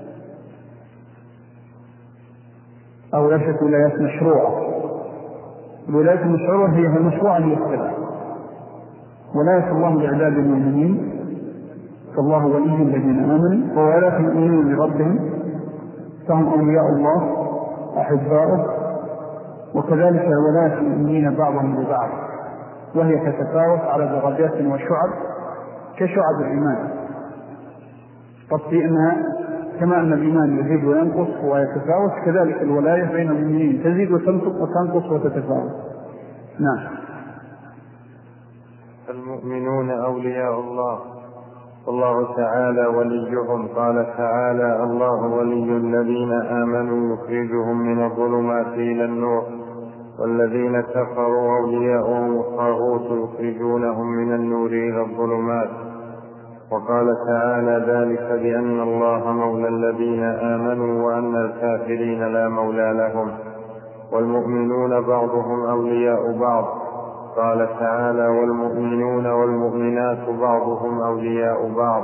أو ليست ولايات مشروعة. الولايات المشروعة هي المشروعة هي السلاح. ولاية الله لعباد المؤمنين، فالله ولي الذين آمنوا، وولاية المؤمنين لربهم فهم أولياء الله أحباؤه، وكذلك ولاية المؤمنين بعضهم لبعض، وهي تتفاوت على درجات وشعب كشعب الإيمان. طب في أنها كما أن الإيمان يزيد وينقص ويتفاوت، كذلك الولاية بين المؤمنين تزيد وتنقص وتتفاوت. نعم. المؤمنون أولياء الله والله تعالى وليهم. قال تعالى: الله ولي الذين آمنوا يخرجهم من الظلمات إلى النور، والذين كفروا أولياؤهم الطاغوت يخرجونهم من النور إلى الظلمات. وقال تعالى: ذلك بأن الله مولى الذين آمنوا وأن الكافرين لا مولى لهم. والمؤمنون بعضهم أولياء بعض. قال تعالى: والمؤمنون والمؤمنات بعضهم أولياء بعض.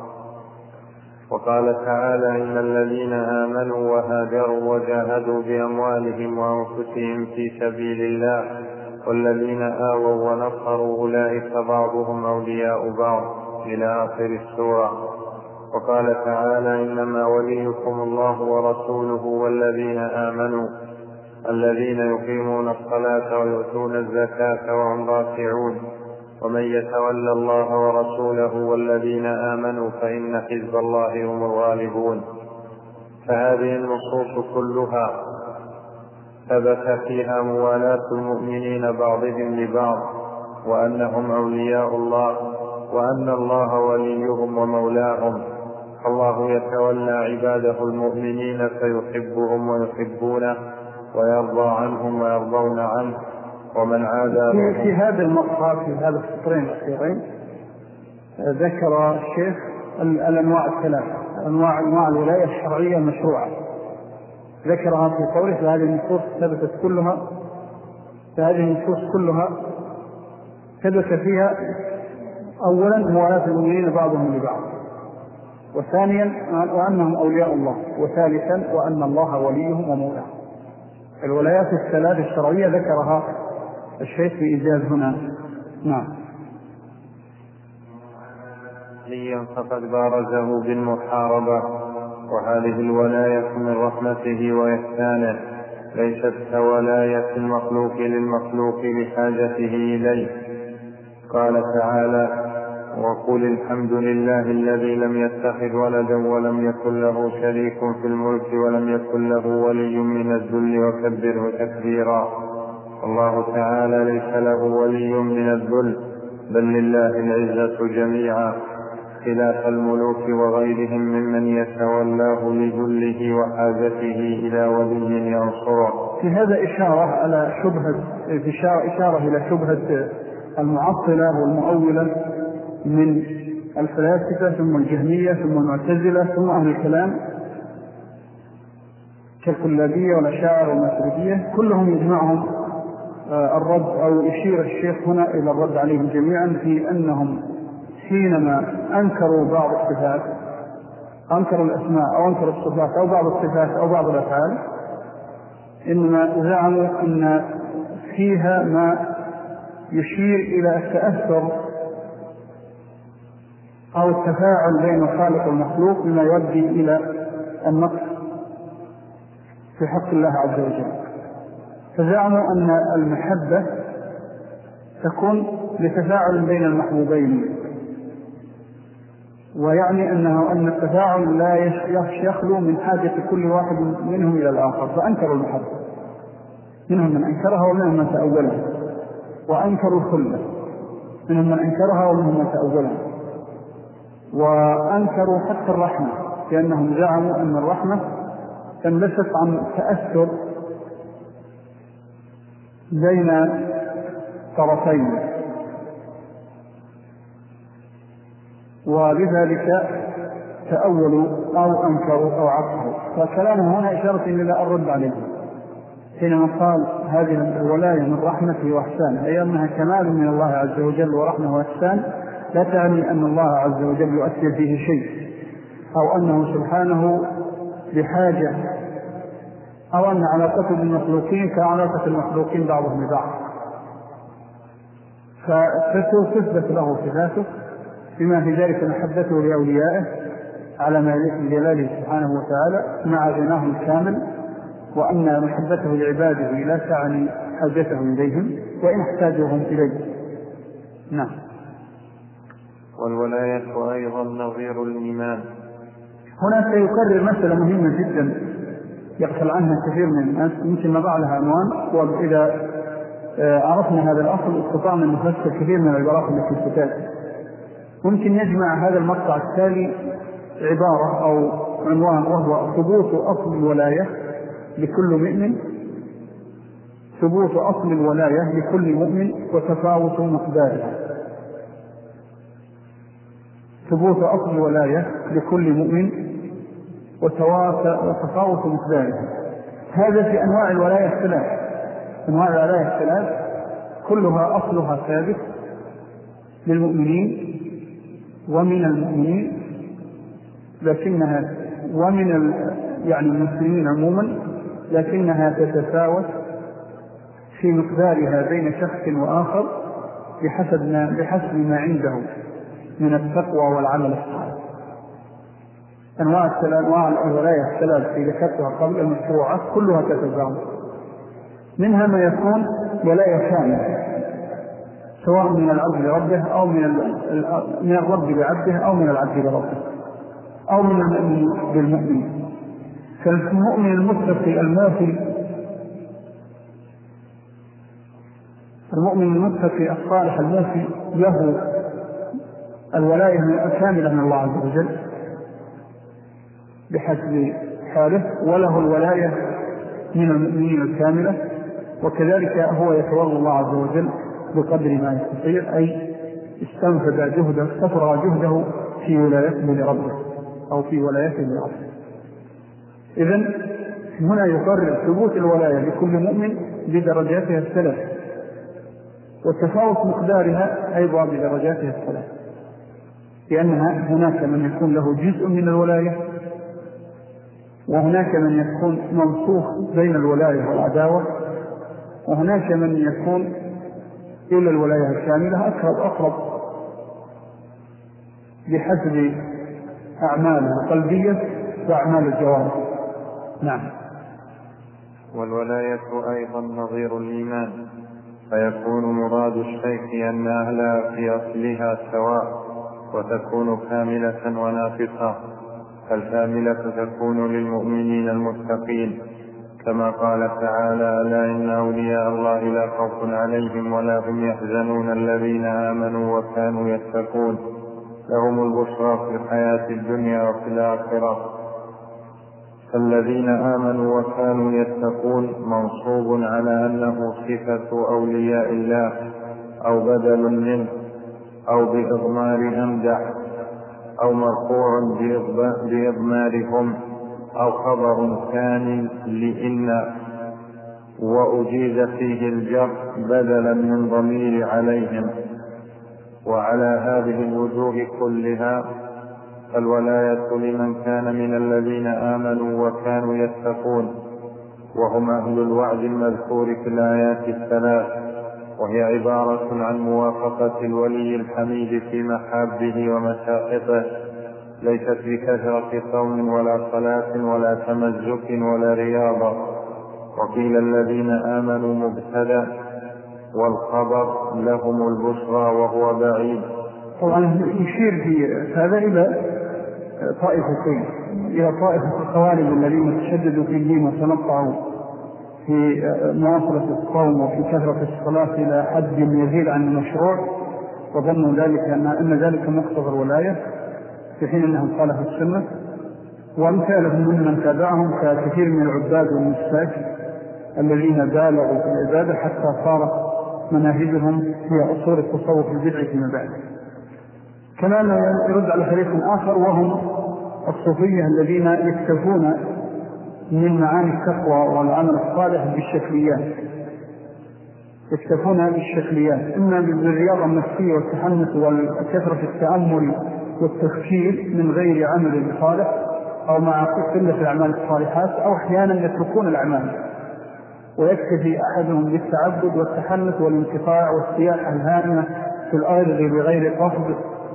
وقال تعالى: إن الذين آمنوا وهاجروا وجاهدوا بأموالهم وأنفسهم في سبيل الله والذين آووا ونصروا أولئك بعضهم أولياء بعض، إلى آخر السورة. وقال تعالى: إنما وليكم الله ورسوله والذين آمنوا الذين يقيمون الصلاة ويؤتون الزكاة وهم راكعون، ومن يتولى الله ورسوله والذين آمنوا فإن حزب الله هم الغالبون. فهذه النصوص كلها ثبت فيها موالاة المؤمنين بعضهم لبعض، وأنهم أولياء الله، وأن الله وليهم ومولاهم. الله يتولى عباده المؤمنين فيحبهم ويحبونه، ويرضى عنهم ويرضون عنه. ومن عادى في, في هذا المقطع، في هذا السطرين الأخيرين، ذكر الشيخ الأنواع الثلاثة، أنواع أنواع الولاية الشرعية المشروعة، ذكرها في قوله: فهذه النصوص ثبتت كلها فهذه النصوص كلها ثبت فيها أولا موالاة المؤمنين بعضهم لبعض، وثانيا وأنهم أولياء الله، وثالثا وأن الله وليهم ومولاهم. الولايات الثلاث الشرعية ذكرها الشيخ في إيجاز هنا. نعم. ليا فقد بارزه بالمحاربة، وهذه الولاية من رحمته وإحسانه، ليست كولاية المخلوق للمخلوق لحاجته إليه. قال تعالى: وقل الحمد لله الذي لم يتخذ ولدا ولم يكن له شريك في الملك ولم يكن له ولي من الذل وكبره تكبيرا. الله تعالى ليس له ولي من الذل، بل لله العزة جميعا، خلاف الملوك وغيرهم ممن يتولاه لذله وحاجته إلى ولي ينصره. في هذا إشارة على شبهة إشارة إلى شبهة المعطلة والمؤولة من الفلاسفة ثم الجهمية ثم المعتزلة ثم أهل الكلام كالكلابية والأشاعرة والماتريدية، كلهم يجمعهم الرد، أو يشير الشيخ هنا إلى الرد عليهم جميعا في أنهم حينما أنكروا بعض الصفات، أنكروا الأسماء أو أنكروا الصفات أو بعض الصفات أو بعض الأفعال، إنما زعموا أن فيها ما يشير إلى التأثر أو التفاعل بين الخالق والمخلوق بما يؤدي إلى النقص في حق الله عز وجل. فزعموا أن المحبة تكون لتفاعل بين المحبوبين، ويعني أنه أن التفاعل لا يخلو من حاجة كل واحد منهم إلى الآخر، فأنكروا المحبة، منهم من أنكرها ومنهم من تأولها، وأنكروا الخلة، منهم من أنكرها ومنهم من تأولها، وأنكروا حتى الرحمة، لأنهم زعموا أن الرحمة تنبثق عن تأثر بين طرفين، ولذلك تأولوا أو أنكروا أو عطفوا. فكلامه هنا إشارة إلى الرد عليه حينما قال هذه الولاية من رحمته وإحسانه، أي أنها كمال من الله عز وجل ورحمه وإحسان، لا تعني أن الله عز وجل يؤثر فيه شيء، أو أنه سبحانه بحاجة، أو أن علاقته بالمخلوقين كعلاقة المخلوقين بعضهم ببعض. فتثبت له صفاته بما في ذلك محبته لأوليائه على ما يليق بجلاله سبحانه وتعالى مع غناه الكامل، وأن محبته لعباده لا تعني حاجته إليهم وإن احتاجوهم إليه. نعم. والولاية أيضا نظير الإيمان. هنا سيكرر مسألة مهمة جدا يغفل عنها كثير من الناس، يمكن نضع لها عنوان، وإذا عرفنا هذا الأصل استطعنا أن نفسر كثير من العبارات التي ستأتي. ممكن يجمع هذا المقطع التالي عبارة أو عنوان، وهو ثبوت أصل الولاية لكل مؤمن، ثبوت أصل الولاية لكل مؤمن وتفاوت مقدارها. ثبوت أصل الولاية لكل مؤمن وتفاوت مقدارها. هذا في أنواع الولاية الثلاث. أنواع الولاية الثلاث كلها أصلها ثابت للمؤمنين ومن المؤمنين، لكنها ومن يعني المسلمين عموما، لكنها تتفاوت في مقدارها بين شخص وآخر بحسب ما, بحسب ما عنده من التقوى والعمل الصالح. أنواع الثلاث أنواع الولاية الثلاث في ذكرتها قبل المشروعات كلها تتفاوت. منها ما يكون ولاية كاملة سواء من العبد لربه أو من من الرب لعبده أو من العبد لربه أو من المؤمن بالمؤمن. فالمؤمن المتقي الموفي، المؤمن المتقي الصالح الموفي له الولاية الكاملة من الله عز وجل بحسب حاله، وله الولاية من المؤمنين الكاملة، وكذلك هو يتولى الله عز وجل بقدر ما يستطيع، أي استنفذ جهده استفرغ جهده في ولايته لربه أو في ولايته لربه. إذن هنا يقرر ثبوت الولاية لكل مؤمن بدرجاتها الثلاث، وتفاوت مقدارها أيضا بدرجاتها الثلاث، لأنها هناك من يكون له جزء من الولاية، وهناك من يكون منصوص بين الولاية والعداوة، وهناك من يكون إلى الولاية الكاملة أقرب أقرب بحسب أعماله القلبية وأعمال الجوارح. نعم. والولاية أيضا نظير الإيمان، فيكون مراد الشيء أن أهلها في أصلها سواء، وتكون كاملة وناقصة. فالكاملة تكون للمؤمنين المتقين كما قال تعالى: ألا إن أولياء الله لا خوف عليهم ولا هم يحزنون الذين آمنوا وكانوا يتقون لهم البشرى في الحياة الدنيا وفي الآخرة. فالذين آمنوا وكانوا يتقون منصوب على أنه صفة أولياء الله أو بدل منه أو بإضمار أمدح أو مرفوع بإضمارهم أو خبر ثاني لإن، وأجيز فيه الجر بدلا من ضمير عليهم. وعلى هذه الوجوه كلها الولاية لمن كان من الذين آمنوا وكانوا يتقون، وهم أهل الوعد المذكور في الآيات الثلاث، وهي عبارة عن موافقة الولي الحميد في محابه ومشاقطه، ليست بكثرة صوم ولا صلاة ولا تمزك ولا رياضة. وقيل الذين آمنوا مبتدأ والخبر لهم البشرى وهو بعيد. طبعا يشير في هذا إلى طائفتين، إلى طائفة الخوارج الذين تشددوا في الدين وتنطعوا في مواصلة الصوم وفي كثرة الصلاة إلى حد يزيد عن المشروع، وظنوا ذلك أن ذلك مقتضى الولاية، في حين أنهم خالفوا السنة وأمثالهم ممن تابعهم كثير من العباد والنساك الذين بالغوا في العبادة حتى صارت مناهجهم هي أصول التصوف البدعي فيما بعد. كما أنه يرد على فريق آخر وهم الصوفية الذين يكتفون من معاني التقوى والعمل الصالح بالشكليات، يكتفون بالشكليات إما بالرياضة النفسية والتحنث والكثرة التأمل والتفكير من غير عمل صالح أو مع قلة الأعمال الصالحات، أو أحيانا يتركون الأعمال ويكتفي أحدهم بالتعبد والتحنث والانقطاع والسياحة الهائمة في الأرض بغير قصد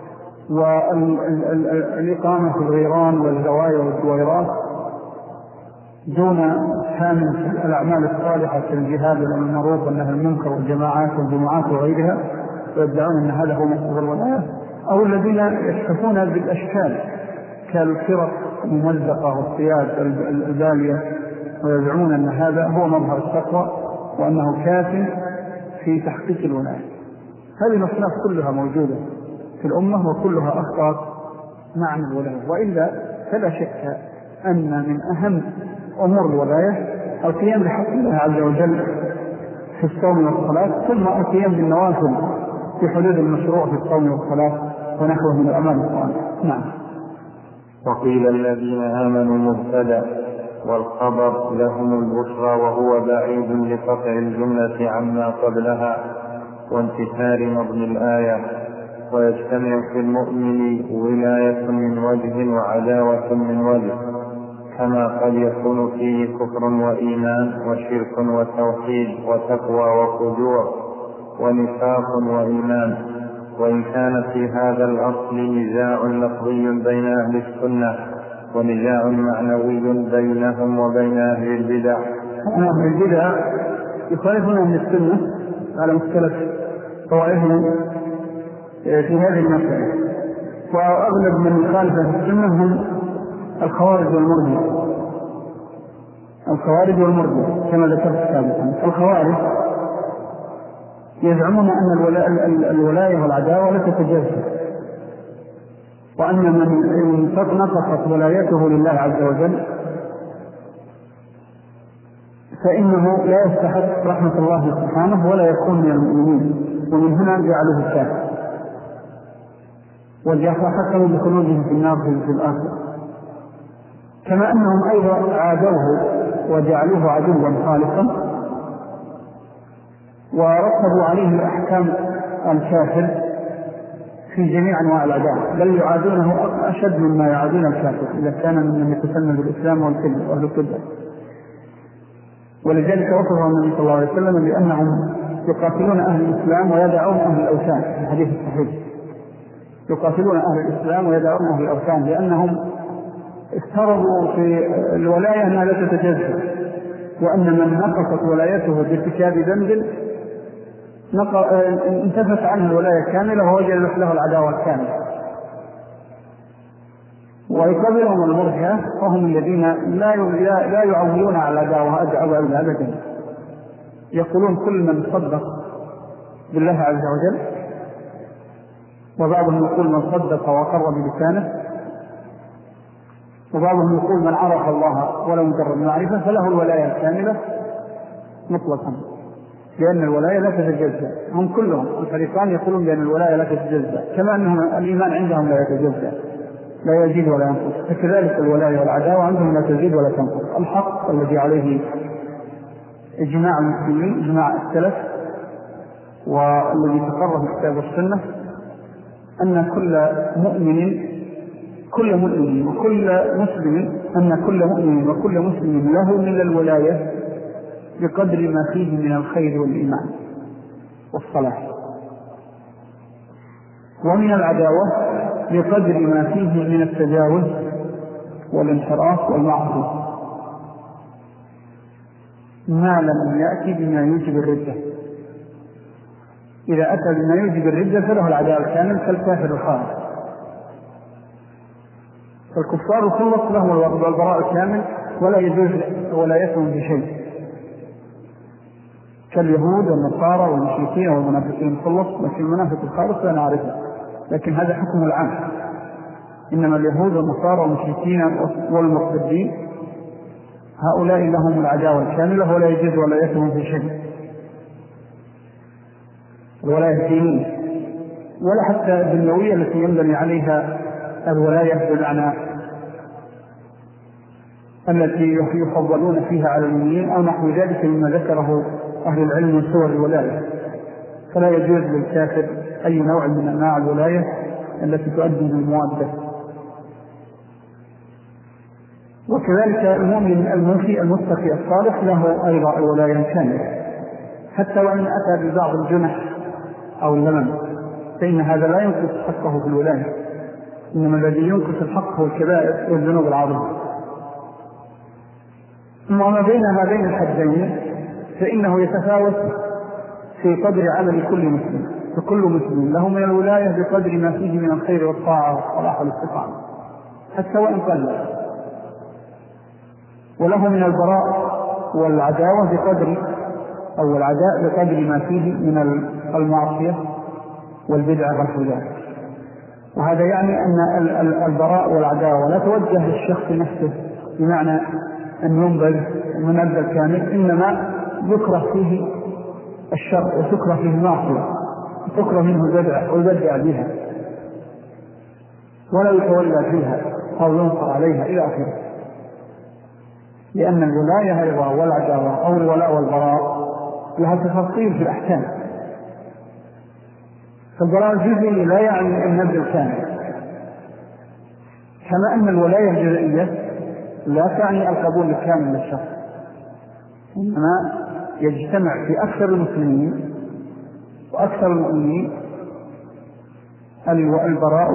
والإقامة في الغيران والزوايا والدويرات دون كامل الأعمال الصالحة كالجهاد والمعروف والنهي عن المنكر والجماعات والجماعات وغيرها، ويدعون أن هذا هو مصدر الولاية. أو الذين يكتفون بالأشكال كالفرق الممزقة والصياد البالية ويدعون أن هذا هو مظهر التقوى وأنه كاف في تحقيق الولاية. هذه الأصناف كلها موجودة في الأمة وكلها أخطأت معنى الولاية. وإلا فلا شك أن من أهم أمور الولاية القيام بحق الله عز وجل في الصوم والصلاة، ثم القيام بالنوافل في حدود المشروع في الصوم والصلاة ونحوه من الأعمال الصالحة. نعم. وقيل الذين آمنوا مبتدأ والخبر لهم البشرى، وهو بعيد لقطع الجملة عما قبلها وانتشار مضمون الآية. ويجتمع في المؤمن ولاية من وجه وعداوة من وجه، كما قد يكون فيه كفر وإيمان وشرك وتوحيد وتقوى وفجور ونفاق وإيمان. وإن كان في هذا الأصل نزاع لفظي بين أهل السنة ونزاع معنوي بينهم وبين أهل البدع. أهل البدع يخالفون أهل السنة على مختلف طوائفهم في هذه المسألة، وأغلب من يخالف أهل السنة هم الخوارج والمرجئة. الخوارج والمرجئة كما ذكرت سابقا، الخوارج يزعمون أن الولاية والعداوة لا تتجزأ، وأن من نقصت ولايته لله عز وجل فإنه لا يستحق رحمة الله سبحانه ولا يكون من المؤمنين، ومن هنا جعله كافر وحكموا بخلوده في النار في الآخرة. كما أنهم أيضا عادوه وجعلوه عدوا خالصا ورتبوا عليه الأحكام الكافر في جميع أنواع العداوة، بل يعادونه أشد مما يعادون الكافر إذا كان من يتسمى بالإسلام والكذب وأهل الكذب. ولذلك وصفه النبي صلى الله عليه وسلم بأنهم يقاتلون أهل الإسلام ويدعون أهل الأوثان في الحديث الصحيح، يقاتلون أهل الإسلام ويدعون أهل الأوثان لأنهم افترضوا في الولاية أنها لا تتجزأ، وأن من نقصت ولايته بارتكاب ذنب انتفت عنه الولاية كاملة ووجد له العداوة الكاملة. ويكبرهم المرجئة وهم الذين لا لا يعولون على العداوة أبدا، يقولون كل من صدق بالله عز وجل، وبعضهم يقول من صدق وقر بلسانه، وبعضهم يقول من عرف الله ولو مجرد معرفة فله الولاية الكاملة مطلقا، لأن الولاية لا تتجزأ. هم كلهم الفريقان يقولون بأن الولاية لا تتجزأ، كما أنهم الإيمان عندهم لا يتجزأ، لا يزيد ولا ينقص، فكذلك الولاية والعداوة عندهم لا تزيد ولا تنقص. الحق الذي عليه إجماع المسلمين إجماع السلف والذي تقرر في الكتاب والسنة أن كل مؤمن كل مؤمن وكل مسلم أن كل مؤمن وكل مسلم له من الولاية بقدر ما فيه من الخير والإيمان والصلاح، ومن العداوة بقدر ما فيه من التجاوز والانحراف والمعصية، ما لم يأتي بما يوجب الردة. إذا أتى بما يوجب الردة فله العداوة الكامل كالكافر الخارج. فالكفار خلص لهم البراء الكامل ولا يجوز ولايتهم بشيء، كاليهود والنصارى والمشركين والمنافقين خلص، لكن المنافق الخالص لا نعرفه، لكن هذا حكم العام. إنما اليهود والنصارى والمشركين والمرتدين هؤلاء لهم العداوة الكاملة ولا يجوز ولايتهم في شيء، الولاية الدينية ولا حتى الدنيوية التي ينبني عليها الولاية بمعنى التي يفضلون فيها على المؤمنين أو نحو ذلك مما ذكره أهل العلم من صور الولاية. فلا يجوز للكافر أي نوع من أنواع الولاية التي تؤدي للموادة. وكذلك المؤمن الموفي المتقي الصالح له أيضا الولاية كاملة، حتى وإن أتى ببعض الجنح أو اللمم فإن هذا لا ينقص حقه في الولاية، إنما الذي ينقص الحق هو الكبائر والذنوب العظيمة. وما بين هذين الحدين فإنه يتفاوت في قدر عمل كل مسلم، فكل مسلم له من الولاية بقدر ما فيه من الخير والطاعة والصلاح والاستقامة حتى وإن قل، وله من البراء والعداوة بقدر أو العداء بقدر ما فيه من المعصية والبدعة والخلاف. وهذا يعني أن البراء والعداوة لا توجه للشخص نفسه بمعنى أن ينبذ المنبذ الكامل، إنما يكره فيه الشر وتكره فيه المعصية وتكره منه البدعة ويبدع بها ولا يتولى فيها أو ينصر عليها إلى آخره. لأن الولاية أيضا والعداوة أو الولاء والبراء لها تفاصيل في الأحكام. فالبراء الجزئي لا يعني النبذ الكامل، كما أن الولاية الجزئية لا تعني القبول الكامل للشخص، إنما يجتمع في أكثر المسلمين وأكثر المؤمنين البراء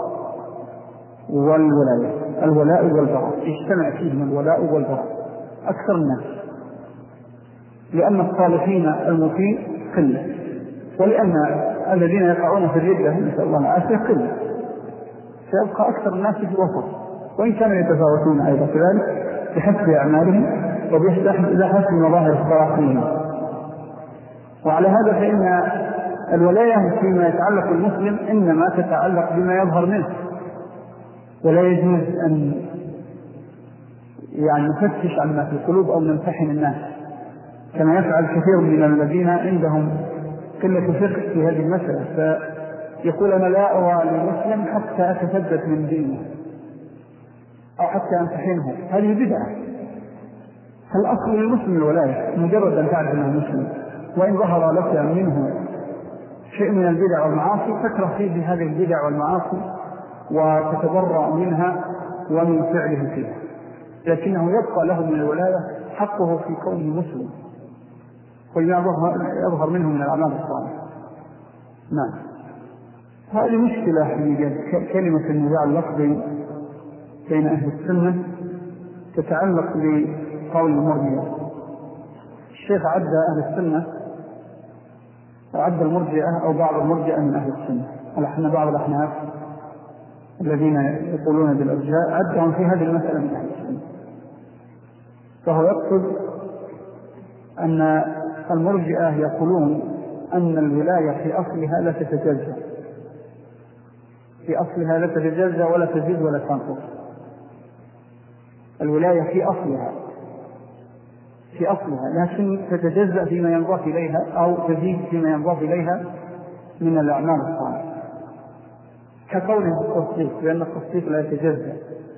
والولاية، الولاء والبراء يجتمع فيهم الولاء والبراء أكثر الناس، لأن الصالحين المطيع قلة، ولأن الذين يقعون في الردة نسأل الله العافية قلة، سيبقى أكثر الناس في الوسط، وإن كانوا يتفاوتون أيضا كذلك بحسب أعمالهم وبحسب مظاهر الصلاحين. وعلى هذا فإن الولاية فيما يتعلق المسلم إنما تتعلق بما يظهر منه، ولا يجوز أن يعني نفتش عما في القلوب أو نمتحن الناس كما يفعل كثير من الذين عندهم قلة فقه في هذه المسألة، فيقول أنا لا أرى للمسلم حتى أتثبت من دينه أو حتى أمتحنه. هذه بدعة. الأصل للمسلم الولاية، مجرد أن تعرف أنه مسلم، وإن ظهر لك منه شيء من البدع والمعاصي فاكره فيه بهذه البدع والمعاصي وتتبرأ منها ومن فعله فيها، لكنه يبقى له من الولاية حقه في كونه مسلم وما يظهر منه من الأعمال الصالحة. نعم، هذه مشكلة في كلمة النزاع اللفظي بين أهل السنة تتعلق بقول المرجئة. الشيخ عد أهل السنة وعد المرجئة أو بعض المرجئة من أهل السنة، ونحن بعض الأحناف الذين يقولون بالإرجاء عدهم في هذه المسألة من أهل السنة. فهو يقصد أن المرجئة يقولون أن الولاية في أصلها لا تتجزأ، في أصلها لا تتجزأ ولا تزيد ولا تنقص. الولاية في أصلها في أصلها لكن تتجزأ فيما ينضاف إليها أو تزيد فيما ينضاف إليها من الأعمال الصالحة، كقوله التصديق، لأن التصديق لا يتجزأ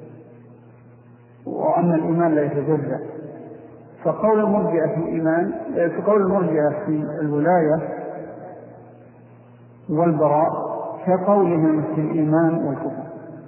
وأن الإيمان لا يتجزأ. فقول المرجئة في الإيمان فقول المرجئة في الولاية والبراء كقولهم في الإيمان والكفر.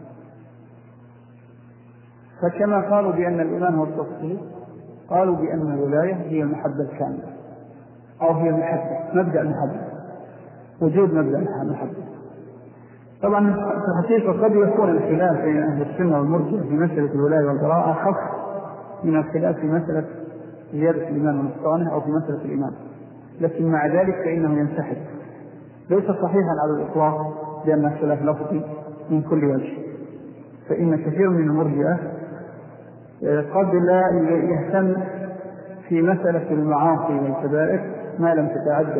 فكما قالوا بأن الإيمان هو التصديق قالوا بأن الولاية هي المحبة الكاملة أو هي المحبة، مبدأ المحبة، وجود مبدأ المحبة. طبعا في الحقيقة قد يكون الخلاف بين أهل السنة والمرجئة في مسألة الولاية والبراءة أخف من الخلاف في مسألة زيادة الإيمان ونقصانه أو في مسألة الإيمان، لكن مع ذلك فإنه ينسحب. ليس صحيحا على الإطلاق لأن الخلاف لفظي من كل وجه، فإن كثير من المرجئة قد لا يهتم في مسألة المعاصي والكبائر ما لم تتعدى،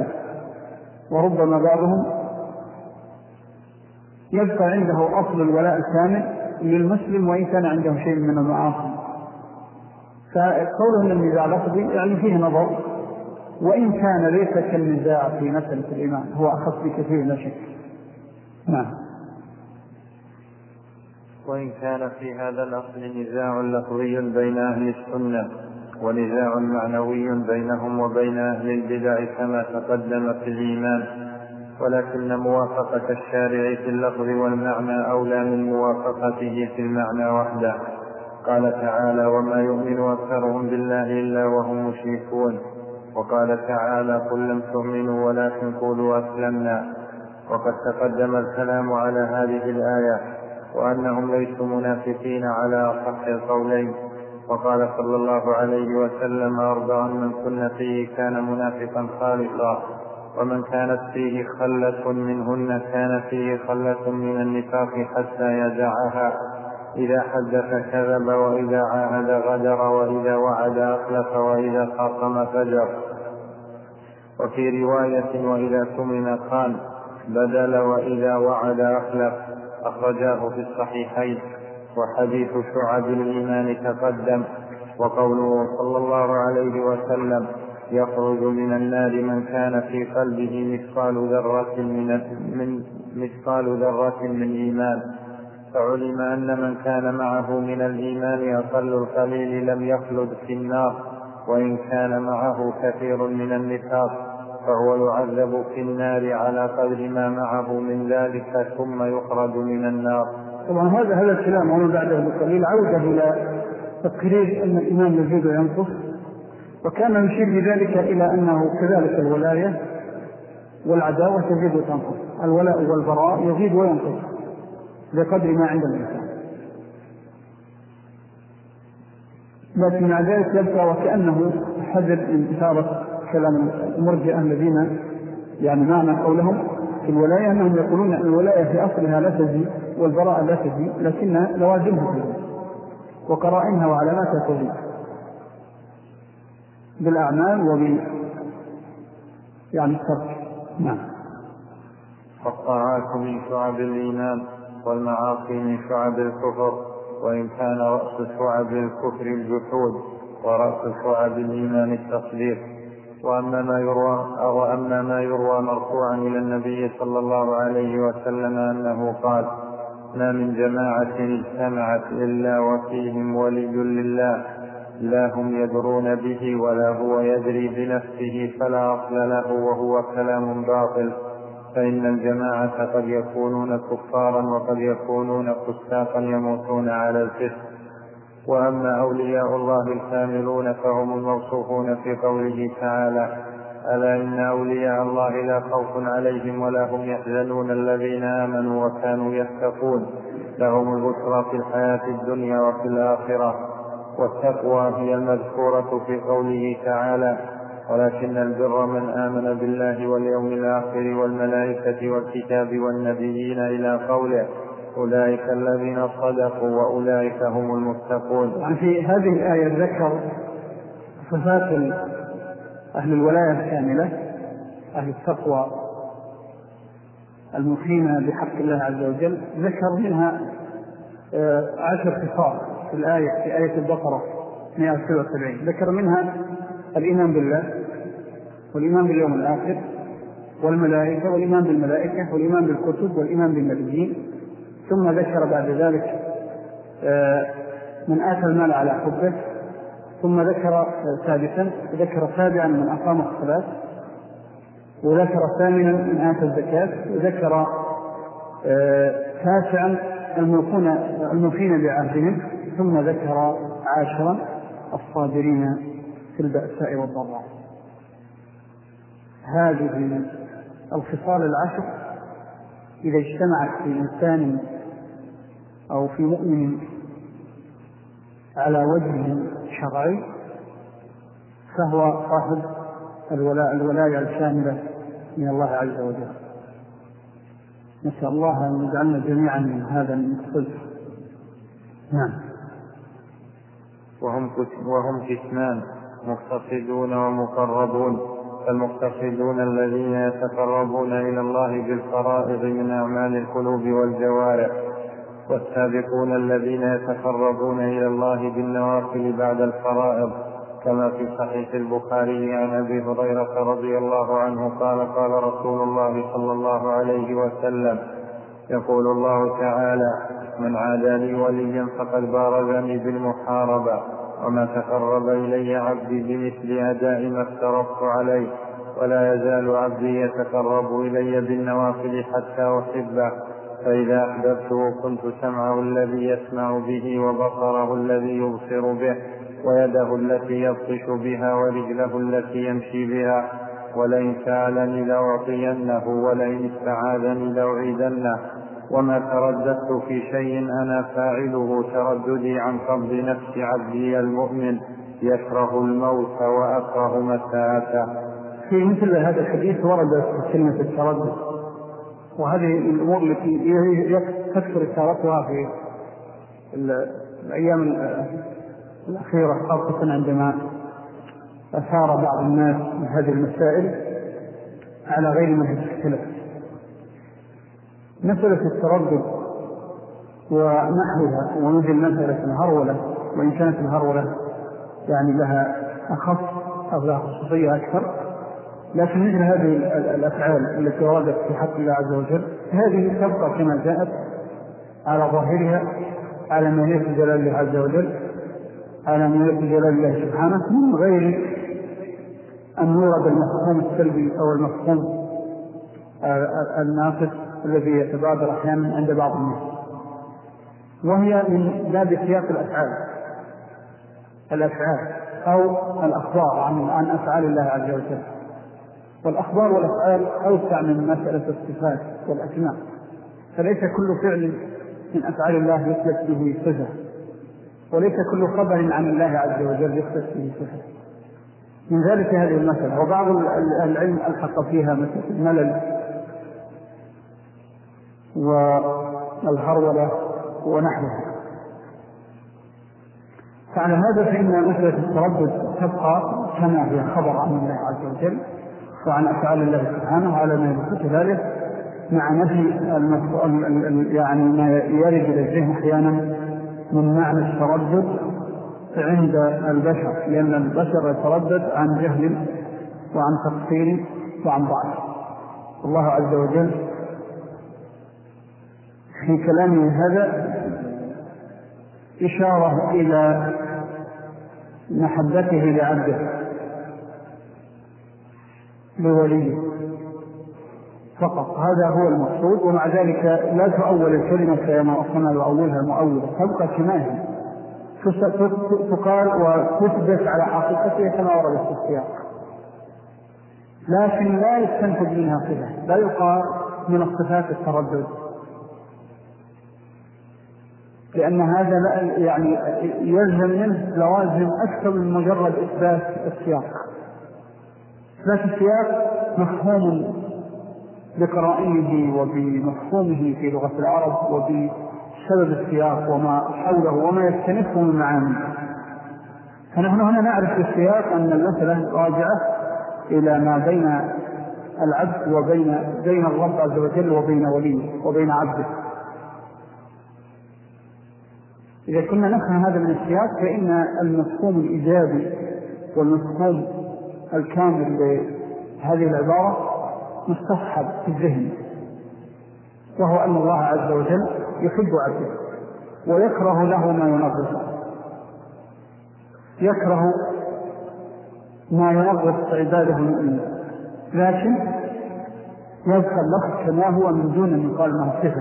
وربما بعضهم يبقى عنده أصل الولاء الكامل للمسلم وإن كان عنده شيء من المعاصي. فقوله النزاع لفظي يعني فيه نظر، وإن كان ليس كالنزاع في مسألة الإيمان، هو أخف بكثير لا شك. نعم. وإن كان في هذا الأصل نزاع لفظي بين أهل السنة ونزاع معنوي بينهم وبين أهل البدع كما تقدم في الإيمان، ولكن موافقة الشارع في اللفظ والمعنى أولى من موافقته في المعنى وحده. قال تعالى: وما يؤمن أكثرهم بالله إلا وهم مشركون. وقال تعالى: قل لم تؤمنوا ولكن قولوا أسلمنا. وقد تقدم الكلام على هذه الآية وأنهم ليسوا منافقين على أصح القولين. وقال صلى الله عليه وسلم: أربع من كن فيه كان منافقا خالصا، ومن كانت فيه خلة منهن كان فيه خلة من النفاق حتى يدعها: إذا حدث كذب، وإذا عاهد غدر، وإذا وعد أخلف، وإذا خاصم فجر. وفي رواية: وإذا اؤتمن خان، بدل وإذا وعد أخلف، أخرجاه في الصحيحين. وحديث شعب الإيمان تقدم. وقوله صلى الله عليه وسلم: يخرج من النار من كان في قلبه مثقال ذرة من, من مثقال ذرة من إيمان. فعلم أن من كان معه من الإيمان أقل القليل لم يخلد في النار، وإن كان معه كثير من النفاق فهو يعذب في النار على قدر ما معه من ذلك ثم يخرج من النار. طبعا هذا هذا الكلام ومن بعده بقليل عودة إلى تقرير أن الإيمان يزيد وينقص، وكان يشير بذلك إلى أنه كذلك الولاية والعداوة تزيد وتنقص، الولاء والبراء يزيد وينقص بقدر ما عند الإنسان. لكن مع ذلك يبقى وكأنه حذر من إثارة كلام المرجئة الذين يعني معنى قولهم في الولاية أنهم يقولون أن الولاية في أصلها لا تزيد والبراءة لا تزيد، لكن لوازمها تزيد وقرائنها وعلاماتها تزيد بالأعمال وب يعني الترك. نعم. فالطاعات من شعب الإيمان والمعاصي من شعب الكفر، وإن كان رأس شعب الكفر الجحود ورأس شعب الإيمان التصديق. وأما ما يروى أو أما ما يروى مرفوعا إلى النبي صلى الله عليه وسلم أنه قال: ما من جماعة اجتمعت إلا وفيهم ولي لله، لا هم يدرون به ولا هو يدري بنفسه فلا أصل له، وهو كلام باطل. فإن الجماعة قد يكونون كفارا وقد يكونون فساقا يموتون على الفسق. وأما أولياء الله الكاملون فهم الموصوفون في قوله تعالى: ألا إن أولياء الله لا خوف عليهم ولا هم يحزنون الذين آمنوا وكانوا يتقون، لهم البشرى في الحياة الدنيا وفي الآخرة. والتقوى هي المذكورة في قوله تعالى: ولكن البر من آمن بالله واليوم الآخر والملائكة والكتاب والنبيين إلى قوله: أولئك الذين صدقوا وأولئك هم المتقون. يعني في هذه الآية ذكر صفات أهل الولاية الكاملة، أهل التقوى المقيمة بحق الله عز وجل، ذكر منها عشر خصال في الآية في آية البقرة مئة وسبعة وسبعين. ذكر منها الإيمان بالله والإيمان باليوم الآخر والملائكة والإيمان بالملائكة والإيمان بالكتب والإيمان بالنبيين. ثم ذكر بعد ذلك من آتى المال على حبه. ثم ذكر سادسا ذكر سابعا من أقام الصلاة، وذكر ثامنا من آتى الزكاة، وذكر تاسعا الموفين بعهدهم. ثم ذكر عاشرا الصابرين في البأساء والضراء. هذه الخصال العشر إذا اجتمعت في إنسان أو في مؤمن على وجه شرعي فهو صاحب الولاء الولاية الشاملة من الله عز وجل. نسأل الله أن يجعلنا جميعا من هذا المقصود. نعم. وهم وهم قسمان: مقتصدون ومقربون. فالمقتصدون الذين يتقربون إلى الله بالفرائض من أعمال القلوب والجوارح، والسابقون الذين يتقربون إلى الله بالنوافل بعد الفرائض، كما في صحيح البخاري عن أبي هريرة رضي الله عنه قال قال رسول الله صلى الله عليه وسلم: يقول الله تعالى: من عادى لي وليا فقد بارزني بالمحاربة، وما تقرب إلي عبدي بمثل أداء ما افترضت عليه، ولا يزال عبدي يتقرب إلي بالنوافل حتى أحبه، فإذا أحببته كنت سمعه الذي يسمع به، وبصره الذي يبصر به، ويده التي يبطش بها، ورجله التي يمشي بها، ولئن سألني لأعطينه، ولئن استعاذني لأعيذنه. وما ترددت في شيء أنا فاعله ترددي عن قبض نفس عبدي المؤمن، يكره الموت وأكره مساءته. في مثل هذا الحديث وردت كلمة التردد، وهذه الأمور التي تكثر إشارتها في الأيام الأخيرة، خاصة عندما أثار بعض الناس من هذه المسائل على غير منهج السلف. مسألة التردد ونحوها ومثل مسألة الهرولة، وإن كانت الهرولة يعني لها أخص أو لها خصوصية أكثر، لكن مثل هذه الأفعال التي وردت في حق الله عز وجل هذه تبقى كما جاءت على ظاهرها، على ما يليق بجلال الله عز وجل، على ما يليق بجلال الله سبحانه، من غير أن يورد المفهوم السلبي أو المفهوم الناقص الذي يتبادر أحيانا عند بعض الناس. وهي من باب سياق الأفعال الأفعال أو الأخبار عن عن أفعال الله عز وجل. والأخبار والأفعال أوسع من مسألة الصفات والأسماء، فليس كل فعل من أفعال الله يثبت به صفة، وليس كل خبر عن الله عز وجل يثبت به صفة. من ذلك هذه المسألة. وبعض العلم ألحق فيها مثل الملل والهرولة ونحوها. فعلى هذا فإن مسألة التردد تبقى كما هي خبر عن الله عز وجل وعن أفعال الله سبحانه على ما يثبت ذلك، مع نفي يعني ما يرد إلى الذهن أحيانا من معنى التردد عند البشر، لأن البشر يتردد عن جهل وعن تقصير وعن ضعف. الله عز وجل في كلامه هذا إشارة إلى محبته لعبده لوليه فقط، هذا هو المقصود. ومع ذلك لا تؤول الكلمة كما أصنع يؤولها المؤول، تبقى كما هي تقال وتثبت على حقيقتها كما ورد في السياق، لكن لا يستنتج منها صفة، لا يقال من الصفات التردد، لأن هذا يعني يلزم منه لوازم أكثر من مجرد إثبات السياق. إثبات السياق مفهوم بقرائنه وبمفهومه في لغة العرب وبسبب السياق وما حوله وما يستنفه من معاني. فنحن هنا نعرف في السياق أن المسألة راجعة إلى ما بين العبد وبين بين الرب عز وجل وبين وليه وبين عبده. إذا كنا نفهم هذا من السياق فإن المفهوم الإيجابي والمفهوم الكامل لهذه العبارة مستصحب في الذهن، وهو أن الله عز وجل يحب عبده ويكره له ما ينغصه، يكره ما ينغص عباده المؤمنين، لكن يبقى اللفظ كما هو من دون أن يقال ما صفة،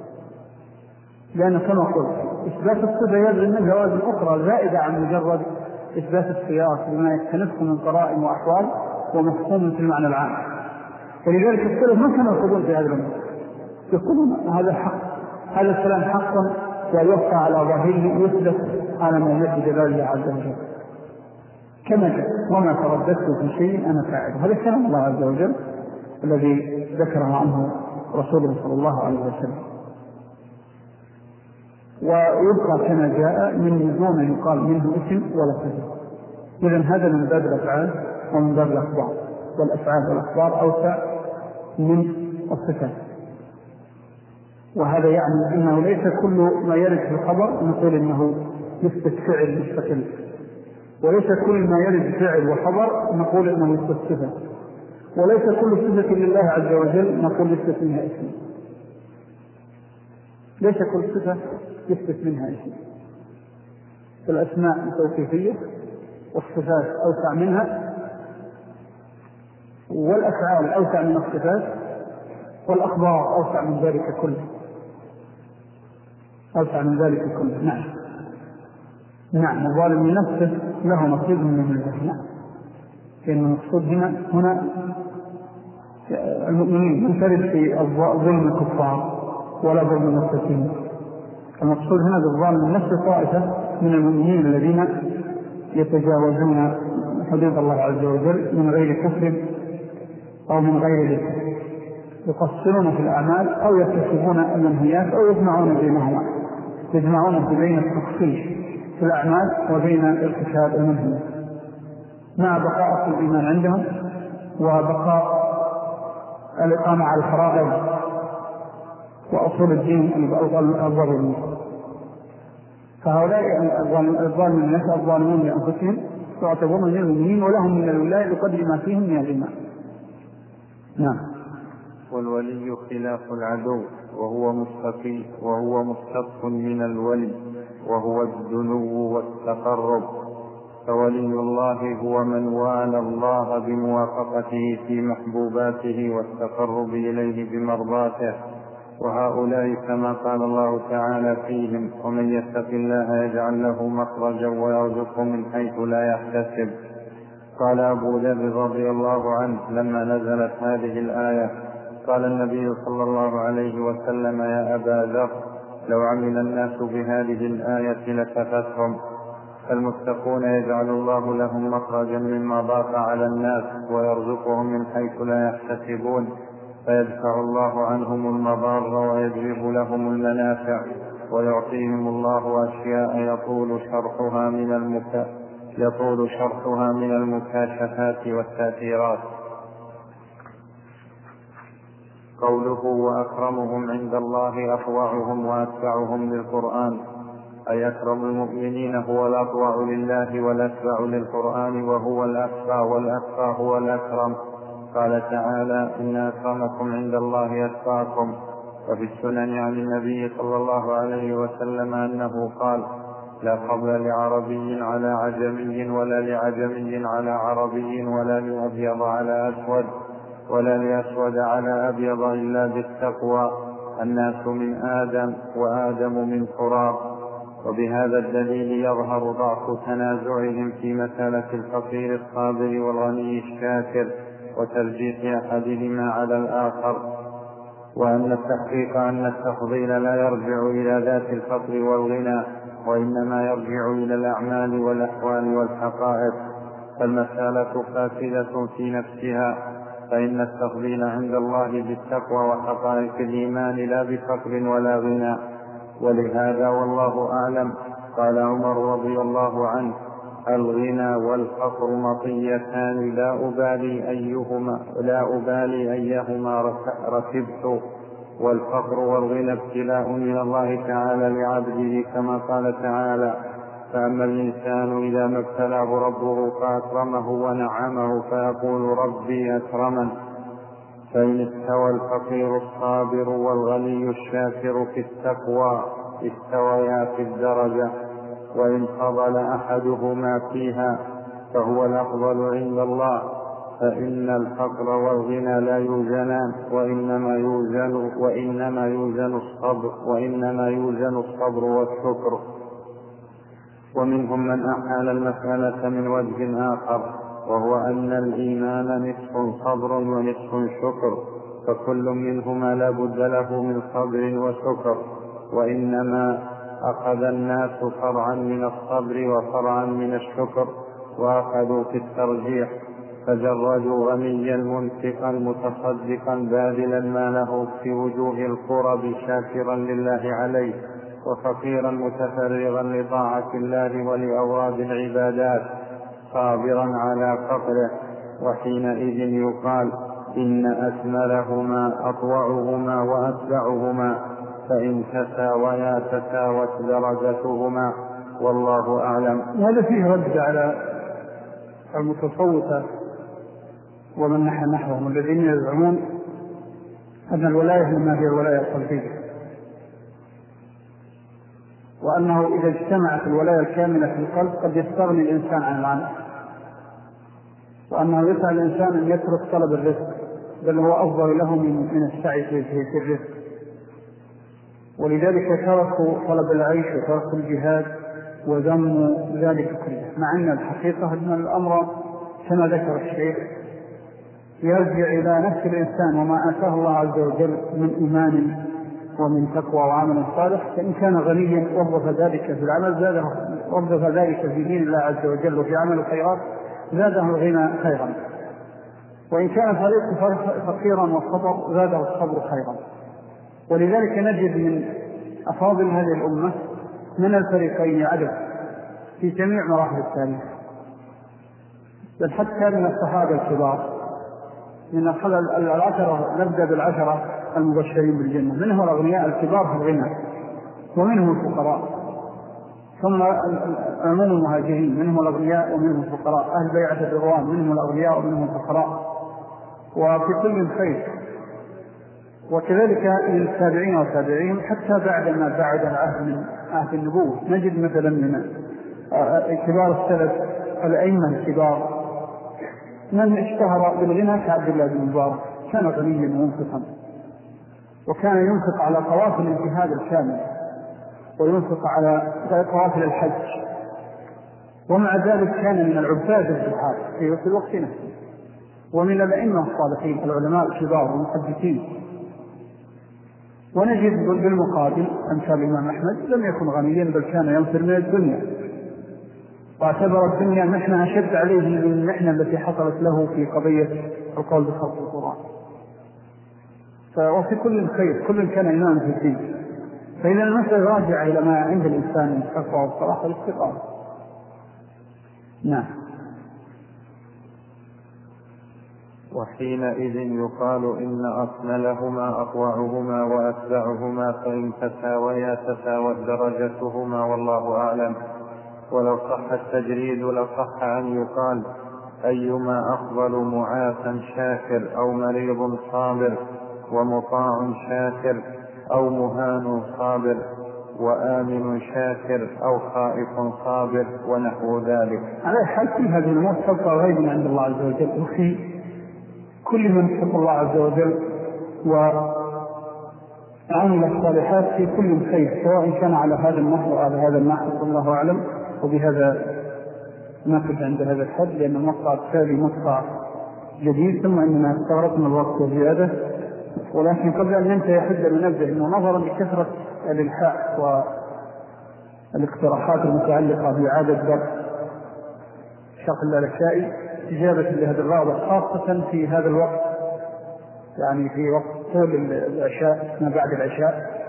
لأن كما قلت إثبات الصفة يلزم من لوازم أخرى زائدة عن مجرد إثبات السياق بما يختلفه من قرائن وأحوال ومفهوم في المعنى العام. ولذلك السلف ما كانوا يقولون في هذا الأمر، يقولون هذا حق، هذا الكلام حقا ويوقع على ظاهره يثبت على ما يثبت جلال الله عز وجل كما جاء: وما ترددت في شيء أنا فاعله. هذا كلام الله عز وجل الذي ذكره عنه رسوله صلى الله عليه وسلم، ويبقى كما جاء من دون أن يقال منه اسم ولا صفة. إذن هذا من باب الأفعال ومن باب الأخبار، والأفعال والأخبار أوسع من الصفات. وهذا يعني أنه ليس كل ما يرد في الخبر نقول إنه يثبت فعل مستقل، وليس كل ما يرد فعل وخبر نقول إنه يثبت صفة، وليس كل صفة لله عز وجل نقول يثبت منها اسم، ليس كل صفة يثبت منها اسم. الأسماء التوصيفية والصفات أوسع منها، والأفعال أوسع من الصفات، والأخبار أوسع من ذلك كله، أوسع من ذلك كله. نعم نعم الظالم لنفسه له نصيب من الملك. نعم، لأن المقصود هنا هنا المؤمنين من ترد في ظلم الكفار ولا ظلم المتقين. المقصود هنا بالظالم لنفسه طائفة من المؤمنين الذين يتجاوزون حدود الله عز وجل من غير كفر أو من غير ذكر، يقصرون في الأعمال أو يكتسبون المنهيات أو يجمعون بينهما، يجمعون بين التخصيص في الأعمال وبين ارتكاب المنهي مع بقاء الإيمان عندهم وبقاء الإقامة على الفرائض وأصول الدين الظالمين. فهؤلاء الظالمين الناس الظالمون لأنفسهم يعتبرون من المؤمنين ولهم من الولاية بقدر ما فيهم من الإيمان. نعم. والولي خلاف العدو وهو مستقي وهو مستق من الولي وهو الدنو والتقرب. فولي الله هو من والى الله بموافقته في محبوباته والتقرب إليه بمرضاته، وهؤلاء كما قال الله تعالى فيهم: ومن يتق الله يجعل له مخرجا ويرزقه من حيث لا يحتسب. قال أبو ذر رضي الله عنه لما نزلت هذه الآية: قال النبي صلى الله عليه وسلم: يا أبا ذر، لو عمل الناس بهذه الآية لكفتهم. فالمتقون يجعل الله لهم مخرجا مما ضاق على الناس ويرزقهم من حيث لا يحتسبون، فيدفع الله عنهم المضار ويجلب لهم المنافع، ويعطيهم الله أشياء يطول شرحها من المكا يطول شرحها من المكاشفات والتأثيرات. قوله: وأكرمهم عند الله أطوعهم وأتبعهم للقرآن، أي أكرم المؤمنين هو الأطوع لله والأتبع للقرآن، وهو الأتبع والأتبع هو الأكرم. قال تعالى: إن أكرمكم عند الله أتقاكم. وفي السنن عن النبي صلى الله عليه وسلم أنه قال: لا فضل لعربي على عجمي ولا لعجمي على عربي ولا لأبيض على أسود ولا لأسود على أبيض إلا بالتقوى. الناس من آدم وآدم من تراب. وبهذا الدليل يظهر ضعف تنازعهم في مسألة الفقير الصابر والغني الشاكر وترجيح أحدهما على الآخر، وأن التحقيق أن التفضيل لا يرجع إلى ذات الفقر والغنى، وإنما يرجع إلى الأعمال والأحوال والحقائق. فالمسألة فاسدة في نفسها، فإن التفضيل عند الله بالتقوى وحقائق الإيمان لا بفقر ولا غنى. ولهذا والله أعلم قال عمر رضي الله عنه: الغنى والفقر مطيتان لا أبالي أيهما لا أبالي أيهما ركبت. والفقر والغنى ابتلاء من الله تعالى لعبده، كما قال تعالى: فأما الإنسان إذا ما ابتلاه ربه فأكرمه ونعمه فيقول ربي أكرمن. فإن استوى الفقير الصابر والغني الشاكر في التقوى استويا في الدرجة، وإن فضل أحدهما فيها فهو الأفضل عند الله. فإن الفقر والغنى لا يوزنان، وإنما يوزن وإنما يوزن الصبر وإنما يوزن الصبر والشكر. ومنهم من أحال المسألة من وجه آخر، وهو أن الإيمان نصف صبر ونصف شكر، فكل منهما لا بد له من صبر وشكر، وإنما أخذ الناس فرعا من الصبر وفرعا من الشكر، وأخذوا في الترجيح، فجردوا غنيا منفقا متصدقا باذلا ما له في وجوه القرب شاكرا لله عليه، وفقيرا متفرغا لطاعة الله ولأوراد العبادات صابرا على فقره. وحينئذ يقال إن أكملهما أطوعهما وأتبعهما، فإن تساويا تساوت درجتهما والله أعلم. هذا فيه رد على المتصوفة ومن نحى نحوهم الذين يزعمون أن الولاية لما هي الولاية القلبية، وأنه إذا اجتمعت الولاية الكاملة في القلب قد يستغني الإنسان عن العمل، وأنه يسعى الإنسان أن يترك طلب الرزق، بل هو أفضل له من السعي في الرزق، ولذلك تركوا طلب العيش وتركوا الجهاد وذموا ذلك كله، مع أن الحقيقة أن الأمر كما ذكر الشيخ يرجع إلى نفس الإنسان وما آتاه الله عز وجل من إيمان ومن تقوى وعمل صالح. فإن كان غنيا وظف ذلك في العمل زاده، وظف ذلك في دين الله عز وجل وفي عمل الخيرات زاده الغنى خيرا، وإن كان فريق فقيرا والصبر زاده الصبر خيرا. ولذلك نجد من أفاضل هذه الأمة من الفريقين عدد في جميع مراحل التاريخ، بل حتى من الصحابة الكبار، من العشرة نبدأ بالعشرة المبشرين بالجنة، منهم الأغنياء الكبار في الغنى ومنهم الفقراء، ثم عموم المهاجرين منهم الأغنياء ومنهم الفقراء، أهل بيعة الرضوان منهم الأغنياء ومنهم الفقراء، وفي كل خير. وكذلك من التابعين والتابعين حتى بعد ما بعد العهد من عهد النبوة نجد مثلا من كبار السلف الأئمة الكبار من اشتهر بالغنى كعبد الله بن مبارك، كان غنيا ومنفقا، وكان ينفق على قوافل الجهاد الكامل وينفق على قوافل الحج، ومع ذلك كان من العباد الزهاد في الوقت نفسه، ومن الأئمة الصالحين العلماء الكبار والمحدثين. ونجد بالمقابل أمثال الإمام أحمد لم يكن غنيا، بل كان ينفر من الدنيا، واعتبر الدنيا محنة أشد عليه من المحنة التي حصلت له في قضية القول بخلق القرآن. وفي كل خير، كل كان إمام في الدين. فإذا المسألة راجع إلى ما عند الإنسان من التقوى والصلاح والاستقامة. نعم. وحينئذ يقال إن أكملهما أطوعهما وأتبعهما، فإن تساويا تساوت درجتهما والله أعلم. ولو صح التجريد لصح أن يقال أيما أفضل معافى شاكر أو مريض صابر، ومطاع شاكر أو مهان صابر، وآمن شاكر أو خائف صابر، ونحو ذلك. على حال في هذه الأمور تبقى غيبا عند الله عز وجل، وفي كل من يحب الله عز وجل وعمل الصالحات في كل خير، سواء كان على هذا النحو أو على هذا النحو، والله أعلم. وبهذا نقف عند هذا الحد، لأن المقطع التالي مقطع جديد، ثم إننا استغرقنا الوقت وزيادة. ولكن قبل أن ننتهي يحد من نبدأ أنه نظرا لكثرة الإلحاح والاقتراحات المتعلقة بإعادة درس شرح اللالكائي إجابة لهذا الرغبة، خاصة في هذا الوقت، يعني في وقت طول العشاء ما بعد العشاء،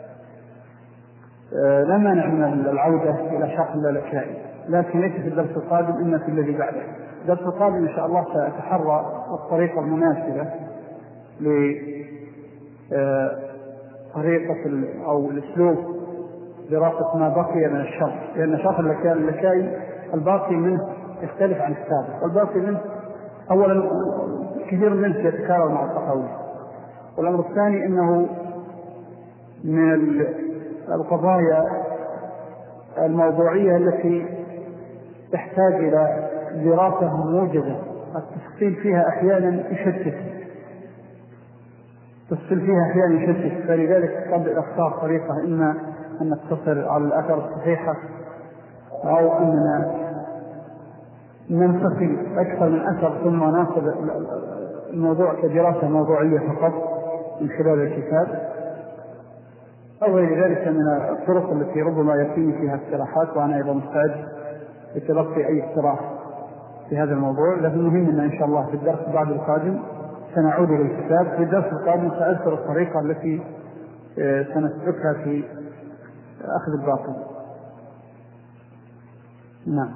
لا مانع من العودة إلى شرح اللالكائي، لكن ليس في الدرس القادم، إن في الذي بعده. الدرس القادم إن شاء الله سأتحرى الطريقة المناسبة لطريقة أو الأسلوب دراسة ما بقي من الشرح، لأن شرح اللالكائي الباقي منه يختلف عن السابق، والباقي منه أولا كثير منه يتكرر مع التقوي، والأمر الثاني أنه من القضايا الموضوعية التي تحتاج إلى دراسة موجزة، التفصيل فيها أحيانا يشتت التفصيل فيها أحيانا يشتت فلذلك قد أختار طريقة إما أن نقتصر على الأثر الصحيحة، أو أننا ننتقل أكثر من أثر ثم ناخذ الموضوع كدراسة موضوعية فقط من خلال الكتاب، أو غير ذلك من الطرق التي ربما يتم فيها اقتراحات، وأنا أيضا مستعد لتلقي أي اقتراح في هذا الموضوع. لكن مهم أن إن شاء الله في الدرس بعد القادم سنعود إلى الكتاب. في الدرس القادم سأذكر الطريقة التي سنسلكها في أخذ الباطل. نعم.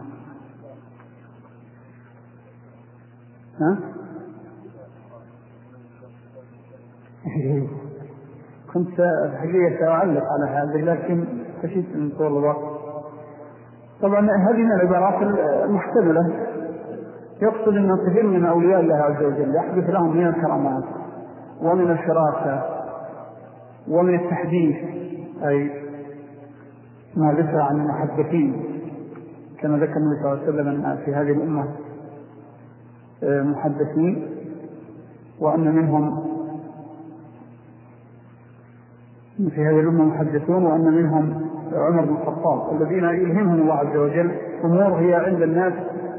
ها؟ كنا كنت الحقيقة سأعلق على هذه لكن خشيت من طول الوقت. طبعا هذه من العبارات المحتملة، يقصد أن كثير من أولياء الله عز وجل يحدث لهم من الكرامات ومن الفراسة ومن التحديث، أي ما ذكر عن المحدثين كما ذكر النبي صلى الله عليه وسلم أن في هذه الأمة محدثين، وأن منهم في هذه الأمة محدثون، وأن منهم عمر بن الخطاب الذين يلهمهم الله عز وجل أمور هي عند الناس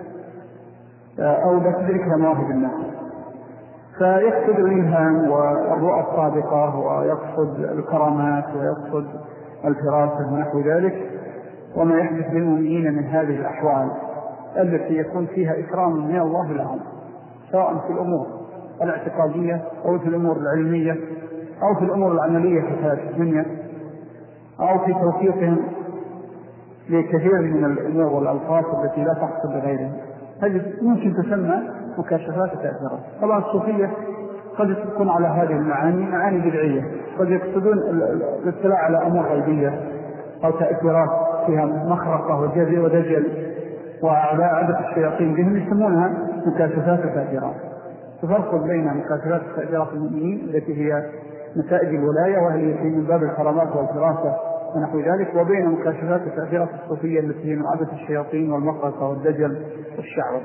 أو لا تدركها مواهب الناس، فيقصد الإلهام والرؤى الصادقة ويقصد الكرامات ويقصد الفراسة ونحو ذلك، وما يحدث للمؤمنين من هذه الأحوال التي يكون فيها إكرام من الله لهم، سواء في الأمور الاعتقادية أو في الأمور العلمية أو في الأمور العملية في حياة الدنيا، أو في توفيقهم لكثير من الأمور والألفاظ التي لا تحصل لغيرهم. هذه ممكن تسمى مكاشفات التأثيرات. طبعا الصوفية قد تكون على هذه المعاني معاني بدعية، قد يقصدون الاطلاع على أمور غيبية أو تأثيرات فيها مخرقة وجزء ودجل وأعداء عدد الشياطين بهم يسمونها مكاشفات التأثيرات. تفرق بين مكاشفات التأثيرات المؤمنين التي هي نتائج الولاية وهي من باب الكرامات والفراسة ونحو ذلك، وبين مكاشفات التأثيرات الصوفية التي هي من عدد الشياطين والمخرقة والدجل والشعوذة.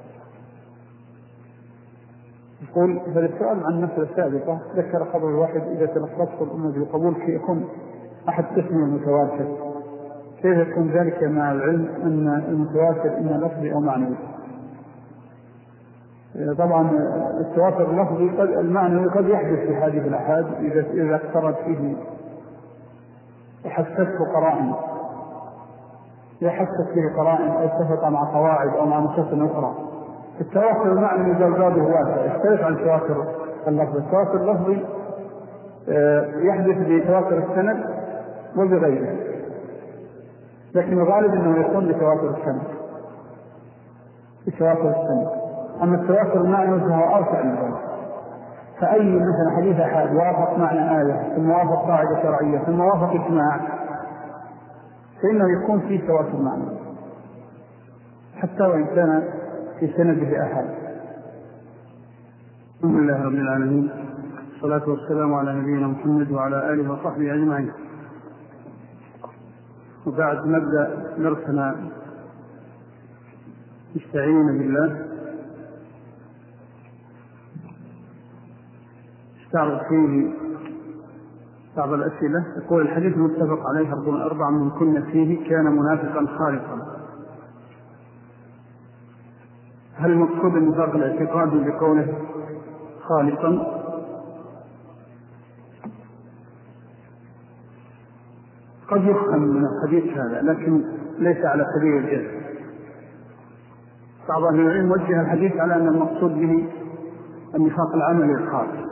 يقول فالسؤال عن المسألة السابقة ذكر خبر الواحد إذا تلخصت الأمة بالقبول في يكون أحد قسم المتواتر، كيف يكون ذلك مع العلم أن المتواتر إما لفظي أو معنوي؟ طبعا التواتر اللفظي قد المعنوي قد يحدث في حديث الأحاد إذا إذا اقترب فيه وحسته قرائن يحسس فيه قرائن أو اتفق مع قواعد أو مع نصوص أخرى. التواتر المعنوي بابه واسع يختلف عن التواتر اللفظي. التواتر اللفظي يحدث بتواتر السند وبغيره، لكن الغالب أنه يكون بتواتر السند بتواتر السند. أما التواتر المعنوي فهو أوسع من ذلك، فأي مثلا حديث أحد وافق معنى آية ثم وافق قاعدة شرعية ثم وافق إجماع فإنه يكون فيه تواتر معنوي حتى وإن كان في سنده أحد. الحمد لله رب العالمين، الصلاة والسلام على نبينا محمد وعلى آله وصحبه أجمعين. وبعد نبدأ درسنا مستعينين بالله استعرض فيه بعض الأسئلة. يقول الحديث المتفق عليه أربع من كنا فيه كان منافقا خالصا، هل المقصود النفاق الاعتقادي بقوله خالصا؟ قد يفهم من الحديث هذا لكن ليس على سبيل الجزم. بعض أهل العلم وجه الحديث على أن المقصود به النفاق العملي الخالص.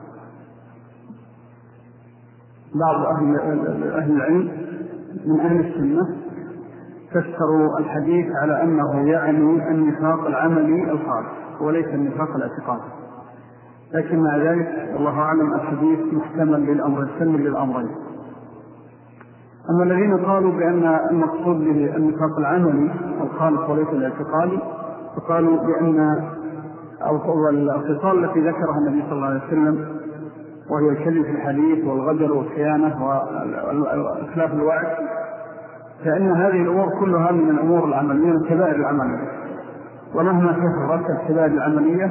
بعض أهل, أهل العلم من أهل السنة فسروا الحديث على أنه يعني النفاق العملي الخالص وليس النفاق الاعتقادي، لكن مع ذلك الله أعلم الحديث محتمل للأمر السلم للأمرين. أما الذين قالوا بأن المقصود به النفاق العملي الخالص وليس الاعتقادي فقالوا بأن الخصال التي ذكرها النبي صلى الله عليه وسلم وهي الكذب في الحديث والغدر والخيانة وإخلاف الوعد، فإن هذه الأمور كلها من الأمور العملية من كبائر العملية، ومهما كثرت الكبائر العملية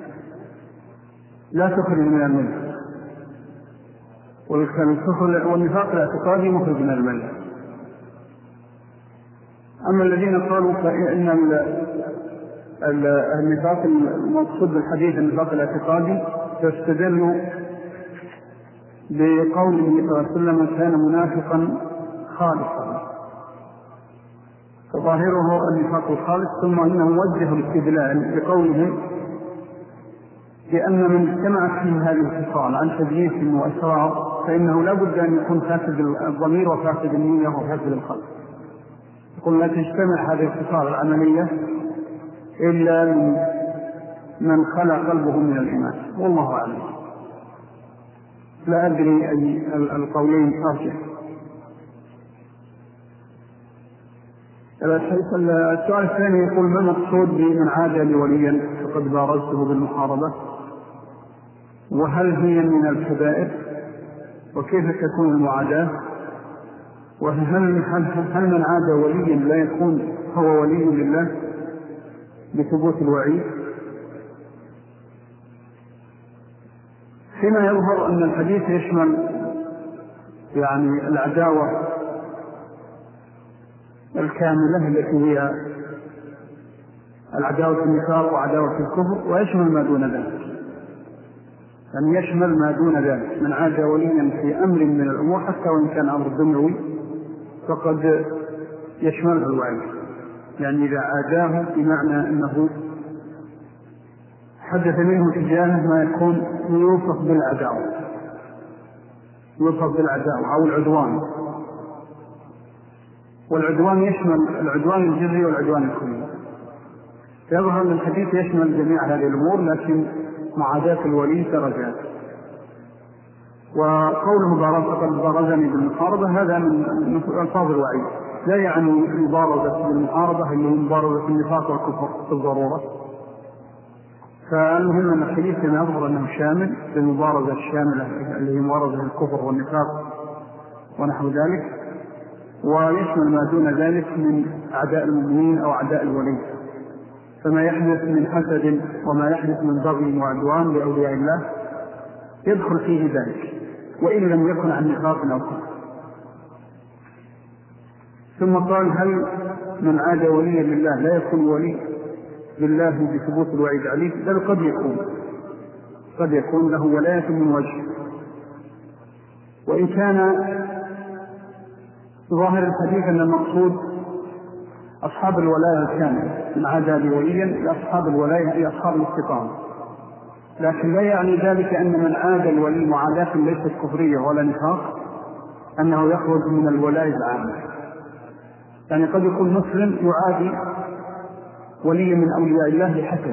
لا تخرج من الملة، والنفاق الاعتقادي مخرج من الملة. أما الذين قالوا فإن النفاق المقصود بالحديث النفاق الاعتقادي فاستدلوا بقوله صلى الله عليه وسلم كان منافقا خالصا، فظاهره النفاق الخالص، ثم إنه وجه الاستدلال بقوله لأن من اجتمعت فيه هذه الخصال عن تدليس وإسرار فإنه لا بد أن يكون فاسد الضمير وفاسد النية وفاسد القلب. يقول لا تجتمع هذه الخصال العملية إلا من خلى قلبه من الإيمان، والله أعلم. لا أدري أي القولين أرجح. السؤال الثاني يقول: ما المقصود بمن عاد لي وليا فقد بارزته بالمحاربة؟ وهل هي من الكبائر؟ وكيف تكون المعاداة؟ وهل هل من عاد وليا لا يكون هو ولي لله بثبوت الوعيد؟ فيما يظهر أن الحديث يشمل يعني العداوة الكاملة التي هي العداوة النفاق وعداوة الكفر، ويشمل ما دون ذلك، يعني يشمل ما دون ذلك. من عاد وليا في أمر من الأمور حتى وإن كان أمر دنيوي فقد يشمله الوعيد، يعني إذا عاداه بمعنى أنه حدث منه تجاهه ما يكون يوصف بالعداوة يوصف بالعداوة أو العدوان. والعدوان يشمل العدوان الجزئي والعدوان الكلي. يظهر أن الحديث يشمل جميع هذه الأمور، لكن معاداة الولي درجات. وقوله فقد بارزني بالمحاربة هذا من ألفاظ الوعيد، لا يعني المبارزة بالمحاربة اللي هي مبارزة النفاق والكفر بالضرورة. فالمهم أن الحديث كما يظهر أنه شامل للمبارزة الشاملة اللي هي مبارزة الكفر والنفاق ونحو ذلك، ويشمل ما دون ذلك من أعداء المؤمنين أو أعداء الولي. فما يحدث من حسد وما يحدث من بغي وعدوان لأولياء الله يدخل فيه ذلك، وإن لم يكن عن نفاق أو كفر. ثم قال: هل من عاد وليا لله لا يكون ولي لله بثبوت الوعيد عليه؟ بل قد يكون قد يكون له ولاية من وجه، وإن كان ظاهر الحديث أن المقصود أصحاب الولاية الكاملة، من عاد وليا لأصحاب الولاية هي أصحاب الاستقامة، لكن لا يعني ذلك أن من عاد الولي معاداة ليست كفرية ولا نفاق أنه يخرج من الولاية العامة. يعني قد يكون مسلم يعادي ولي من أولياء الله لحسد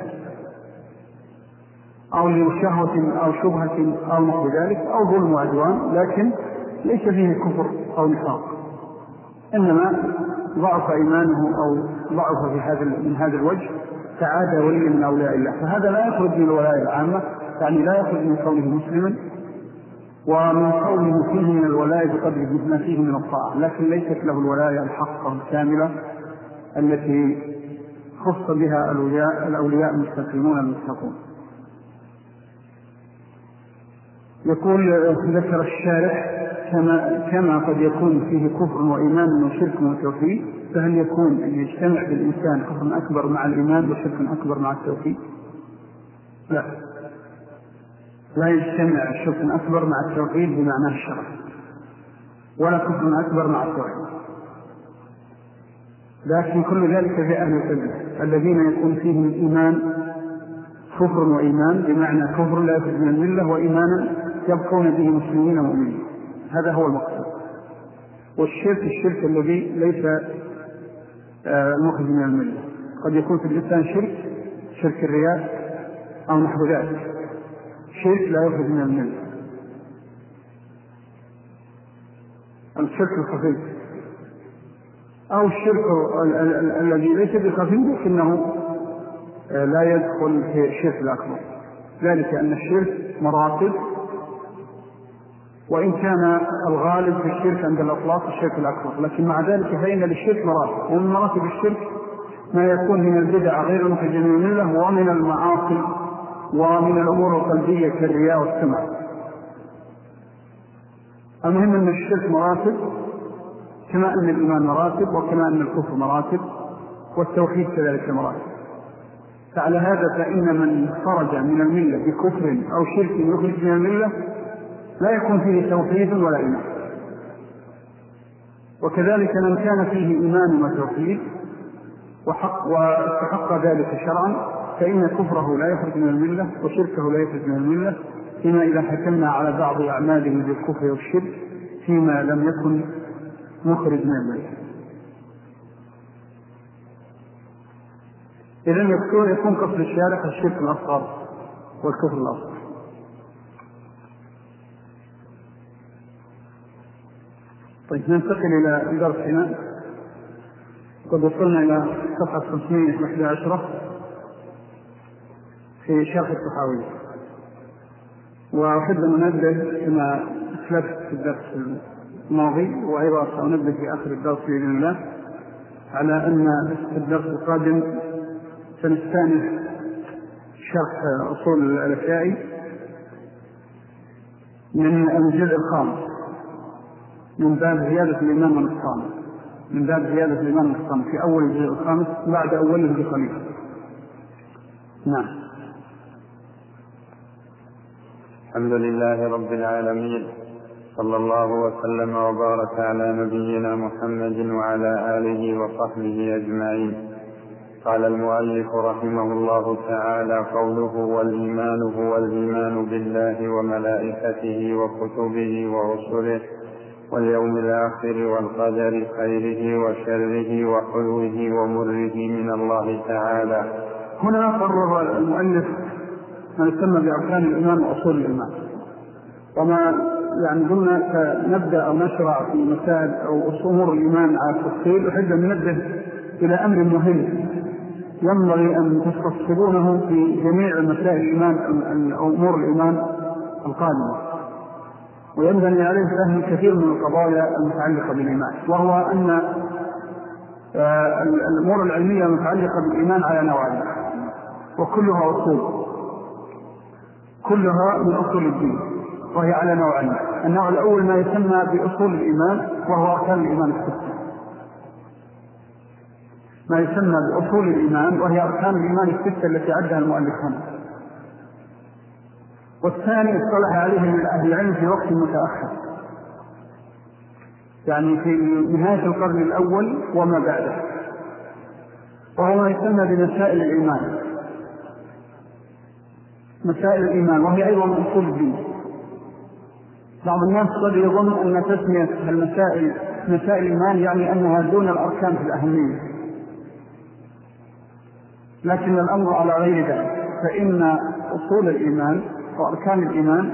أو لشهوة أو شبهة أو نحو ذلك أو ظلم وعدوان، لكن ليس فيه كفر أو نفاق، إنما ضعف إيمانه أو ضعف في هذا من هذا الوجه فعاد ولي من أولياء الله، فهذا لا يخرج من الولاية العامة، يعني لا يخرج من كونه مسلما ومن كونه فيه من الولاية بقدر ما فيه من الطاعة، لكن ليست له الولاية الحقة الكاملة التي خص بها الأولياء الأولياء المستقيمون المتقون. يقول: ذكر الشارح كما, كما قد يكون فيه كفر وإيمان وشرك وتوحيد، فهل يكون أن يجتمع بالإنسان كفر أكبر مع الإيمان وشرك أكبر مع التوحيد؟ لا، لا يجتمع شرك أكبر مع التوحيد بمعنى الشرع، ولا كفر أكبر مع التوحيد، لكن كل ذلك في أهل القبلة الذين يكون فيهم إيمان كفر وإيمان، بمعنى كفر لا يخرج من الملة وإيمانا يبقون به مسلمين ومؤمنين، هذا هو المقصود. والشرك الشرك الذي ليس مخرج من الملة، قد يكون في الإنسان شرك شرك الرياء أو نحو ذلك، شرك لا يخرج من الملة. الشرك الخفي أو الشرك الذي ليس بخفي لكنه لا يدخل في الشرك الأكبر، ذلك أن الشرك مراتب، وإن كان الغالب في الشرك عند الأطلاق الشرك الأكبر، لكن مع ذلك فإن للشرك مراتب، ومن مراتب الشرك ما يكون من البدع غير المخرج من الملة، ومن المعاصي ومن الأمور القلبية كالرياء والسمع. المهم أن الشرك مراتب كما أن الإيمان مراتب، وكما أن الكفر مراتب، والتوحيد كذلك مراتب. فعلى هذا فإن من خرج من الملة بكفر أو شرك يخرج من الملة لا يكون فيه توحيد ولا إيمان، وكذلك من كان فيه إيمان وتوحيد وحق واستحق ذلك شرعا فإن كفره لا يخرج من الملة وشركه لا يخرج من الملة، فيما إذا حكمنا على بعض أعماله بالكفر والشرك فيما لم يكن مخرج من الملة. إذن يكون قصد الشارع الشرك الأصغر والكفر الأصغر. طيب ننتقل إلى درسنا. قد وصلنا إلى صفحة خمسمائة وإحدى عشر في شرح الطحاوي، وأحب أن أنبه كما أسلفت في الدرس الماضي وأيضا سأنبه في آخر الدرس بإذن الله على أن في الدرس القادم سنستأنف شرح أصول الأشياء من الجزء الخامس من باب زيادة الإيمان والنقصان، من باب زيادة الإيمان والنقصان في أول الجزء الخامس بعد أوله بقليل. نعم. الحمد لله رب العالمين، صلى الله وسلم وبارك على نبينا محمد وعلى آله وصحبه أجمعين. قال المؤلف رحمه الله تعالى: قوله والإيمان هو الإيمان بالله وملائكته وكتبه ورسله واليوم الآخر والقدر خيره وشره وحلوه ومره من الله تعالى. هنا قرر المؤلف ما يسمى بأركان الإيمان وأصول الإيمان، وما يعني قلنا نبدأ أو نشرع في مسائل أو أمور الإيمان على التفصيل. أحب أن ننبه إلى أمر مهم ينبغي أن تستصحبونه في جميع مسائل الإيمان أو أمور الإيمان القادمة، وينبني عليه فهم كثير من القضايا المتعلقة بالإيمان، وهو أن الأمور العلمية المتعلقة بالإيمان على نوعين وكلها أصول، كلها من أصول الدين، وهي على نوعين. النوع الأول ما يسمى بأصول الإيمان وهو أركان الإيمان الستة، ما يسمى بأصول الإيمان وهي أركان الإيمان الستة التي عدها المؤلف هنا. والثاني اصطلح عليه أهل العلم في وقت متأخر، يعني في نهاية القرن الأول وما بعده، وهو ما يسمى بمسائل الإيمان، مسائل الإيمان، وهي أيضا من أصول الدين. بعض الناس قد يظن أن تسمية المسائل مسائل الإيمان يعني أنها دون الأركان في الأهمية، لكن الأمر على غير ذلك، فإن أصول الإيمان وأركان الإيمان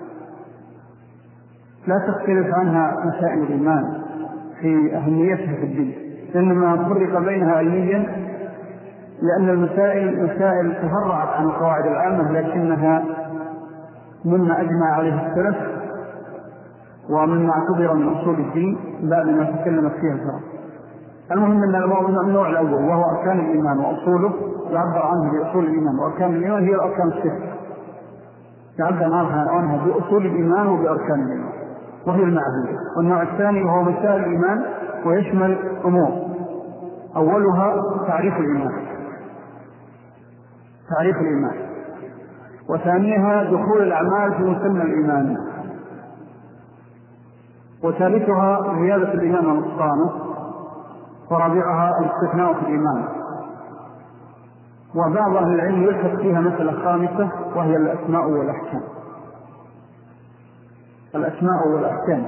لا تختلف عنها مسائل الإيمان في أهميتها في الدين، إنما فرق بينها علميا لأن المسائل مسائل تفرعت عن القواعد العامة، لكنها مما أجمع عليه السلف ومما اعتبر من أصول الدين بعد ما تكلمت فيها الفرق. المهم أن النوع الأول وهو أركان الإيمان وأصوله يعبر عنه بأصول الإيمان، وأركان الإيمان هي الأركان الستة يعبر عنها بأصول الإيمان وبأركان الإيمان وهي المعبودة. والنوع الثاني وهو مسائل الإيمان ويشمل أمور، أولها تعريف الإيمان تعريف الإيمان وثانيها دخول الأعمال في مسمى الإيمان، وثالثها زيادة الإيمان ونقصانه، ورابعها الاستثناء في الإيمان. وبعض أهل العلم يلحق فيها مسألة خامسة وهي الأسماء والأحكام. الأسماء والأحكام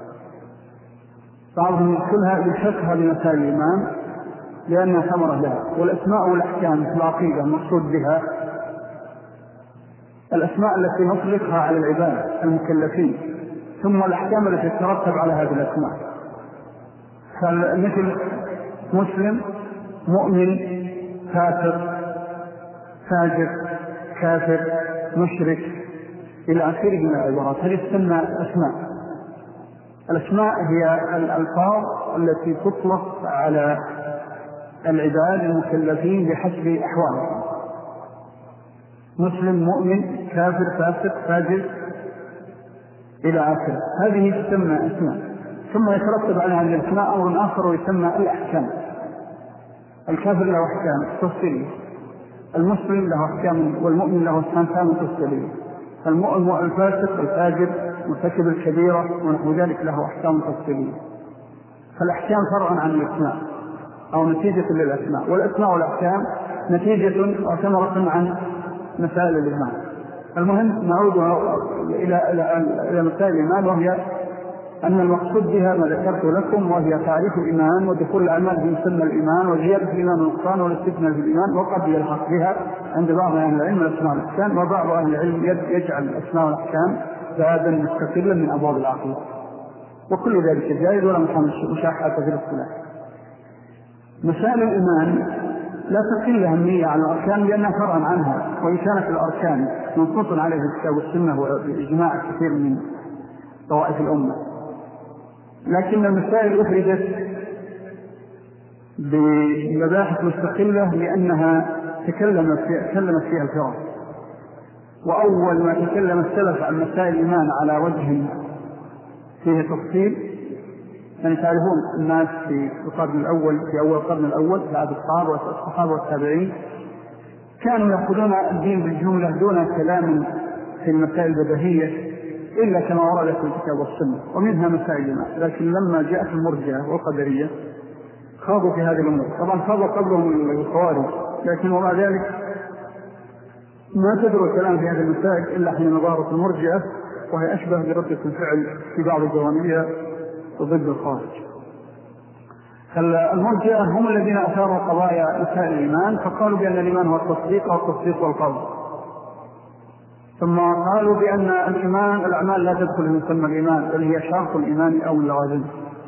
بعضهم يدخلها يلحقها بمسائل الإيمان لأنها ثمرة لها. والأسماء والأحكام في العقيدة المقصود بها الأسماء التي نطلقها على العباد المكلفين، ثم الأحكام التي تترتب على هذه الأسماء، فمثل مسلم، مؤمن، كافر، فاجر، كافر، مشرك إلى آخره من العبارات. هذه تسمى أسماء. الأسماء هي الألفاظ التي تطلق على العباد المكلفين بحسب أحوالهم، مسلم، مؤمن، كافر، فاسق، فاجر إلى آخره. هذه تسمى أسماء. ثم يترتب على هذه الأسماء أمر آخر ويسمى الأحكام. الكافر له أحكام تفصيلية، المسلم له أحكام، والمؤمن له أحكام تفصيلية، المؤمن الفاسق الفاجر مرتكب الكبيرة ونحو ذلك له أحكام تفصيلية. فالأحكام فرعا عن الأسماء أو نتيجة للأسماء، والأسماء والأحكام نتيجة وثمرة عن مسائل الإيمان. المهم نعود إلى إلى مسائل الإيمان، وهي أن المقصود بها ما ذكرت لكم، وهي تعريف الإيمان ودخول الأعمال في مسمى الإيمان وزيادة الإيمان والنقصان والاستثناء في الإيمان. وقد يلحق بها عند بعض أهل العلم الأسماء والأحكام، وبعض أهل العلم يجعل الأسماء والأحكام بابا مستقلا من أبواب العقيدة. وكل ذلك جائز ولا مشاحة في الاصطلاح. مسائل الإيمان لا تقل أهمية على الأركان لأنها فرعا عنها، وإن كانت الأركان منصوص عليها الكتاب والسنة وإجماع كثير من طوائف الأمة، لكن المسائل أفردت بمباحث مستقلة لأنها تكلمت فيها, تكلمت فيها الفرق. وأول ما تكلم السلف عن مسائل الإيمان على وجه فيه تفصيل، يعني تعرفون الناس في القرن الأول في أول القرن الأول في عهد الصحابة والصحابة والتابعين كانوا يأخذون الدين بالجملة دون كلام في المسائل البديهية إلا كما ورد في الكتاب والسنة، ومنها مسائل الإيمان. لكن لما جاءت المرجئة والقدرية خاضوا في هذه الأمور. طبعا خاضوا قبلهم الخوارج، لكن ومع ذلك ما تدروا الكلام في هذه المسائل إلا حين ظهرت المرجئة، وهي أشبه بردة الفعل في بعض الجوانبها ضد الخارج. فالمرجئة هم الذين أثاروا قضايا مسائل الإيمان، فقالوا بأن الإيمان هو التصديق والتصديق والقول، ثم قالوا بأن الإيمان الأعمال لا تدخل من ثم الإيمان بل هي شرط الإيمان أو اللوازم،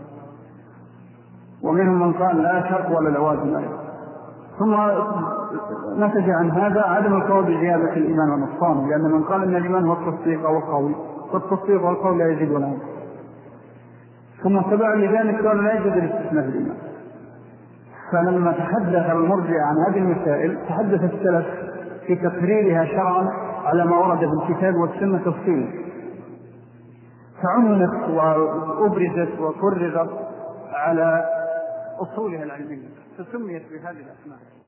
ومنهم من قال لا شرط ولا لوازم أيضا. ثم نتج عن هذا عدم القول بزيادة الإيمان ونقصانه، لأن من قال أن الإيمان هو التصديق أو القول، والتصديق والقول لا يزيد ولا ينقص. ثم تبع لذلك قالوا لا يجوز الاستثناء في الإيمان. فلما تحدث المرجئة عن هذه المسائل تحدث السلف في تقريرها شرعا على ما ورد في الكتاب والسنة تفصيلا، فعملت وأبرزت وكررت على أصولها العلمية، فسميت بهذه الأسماء.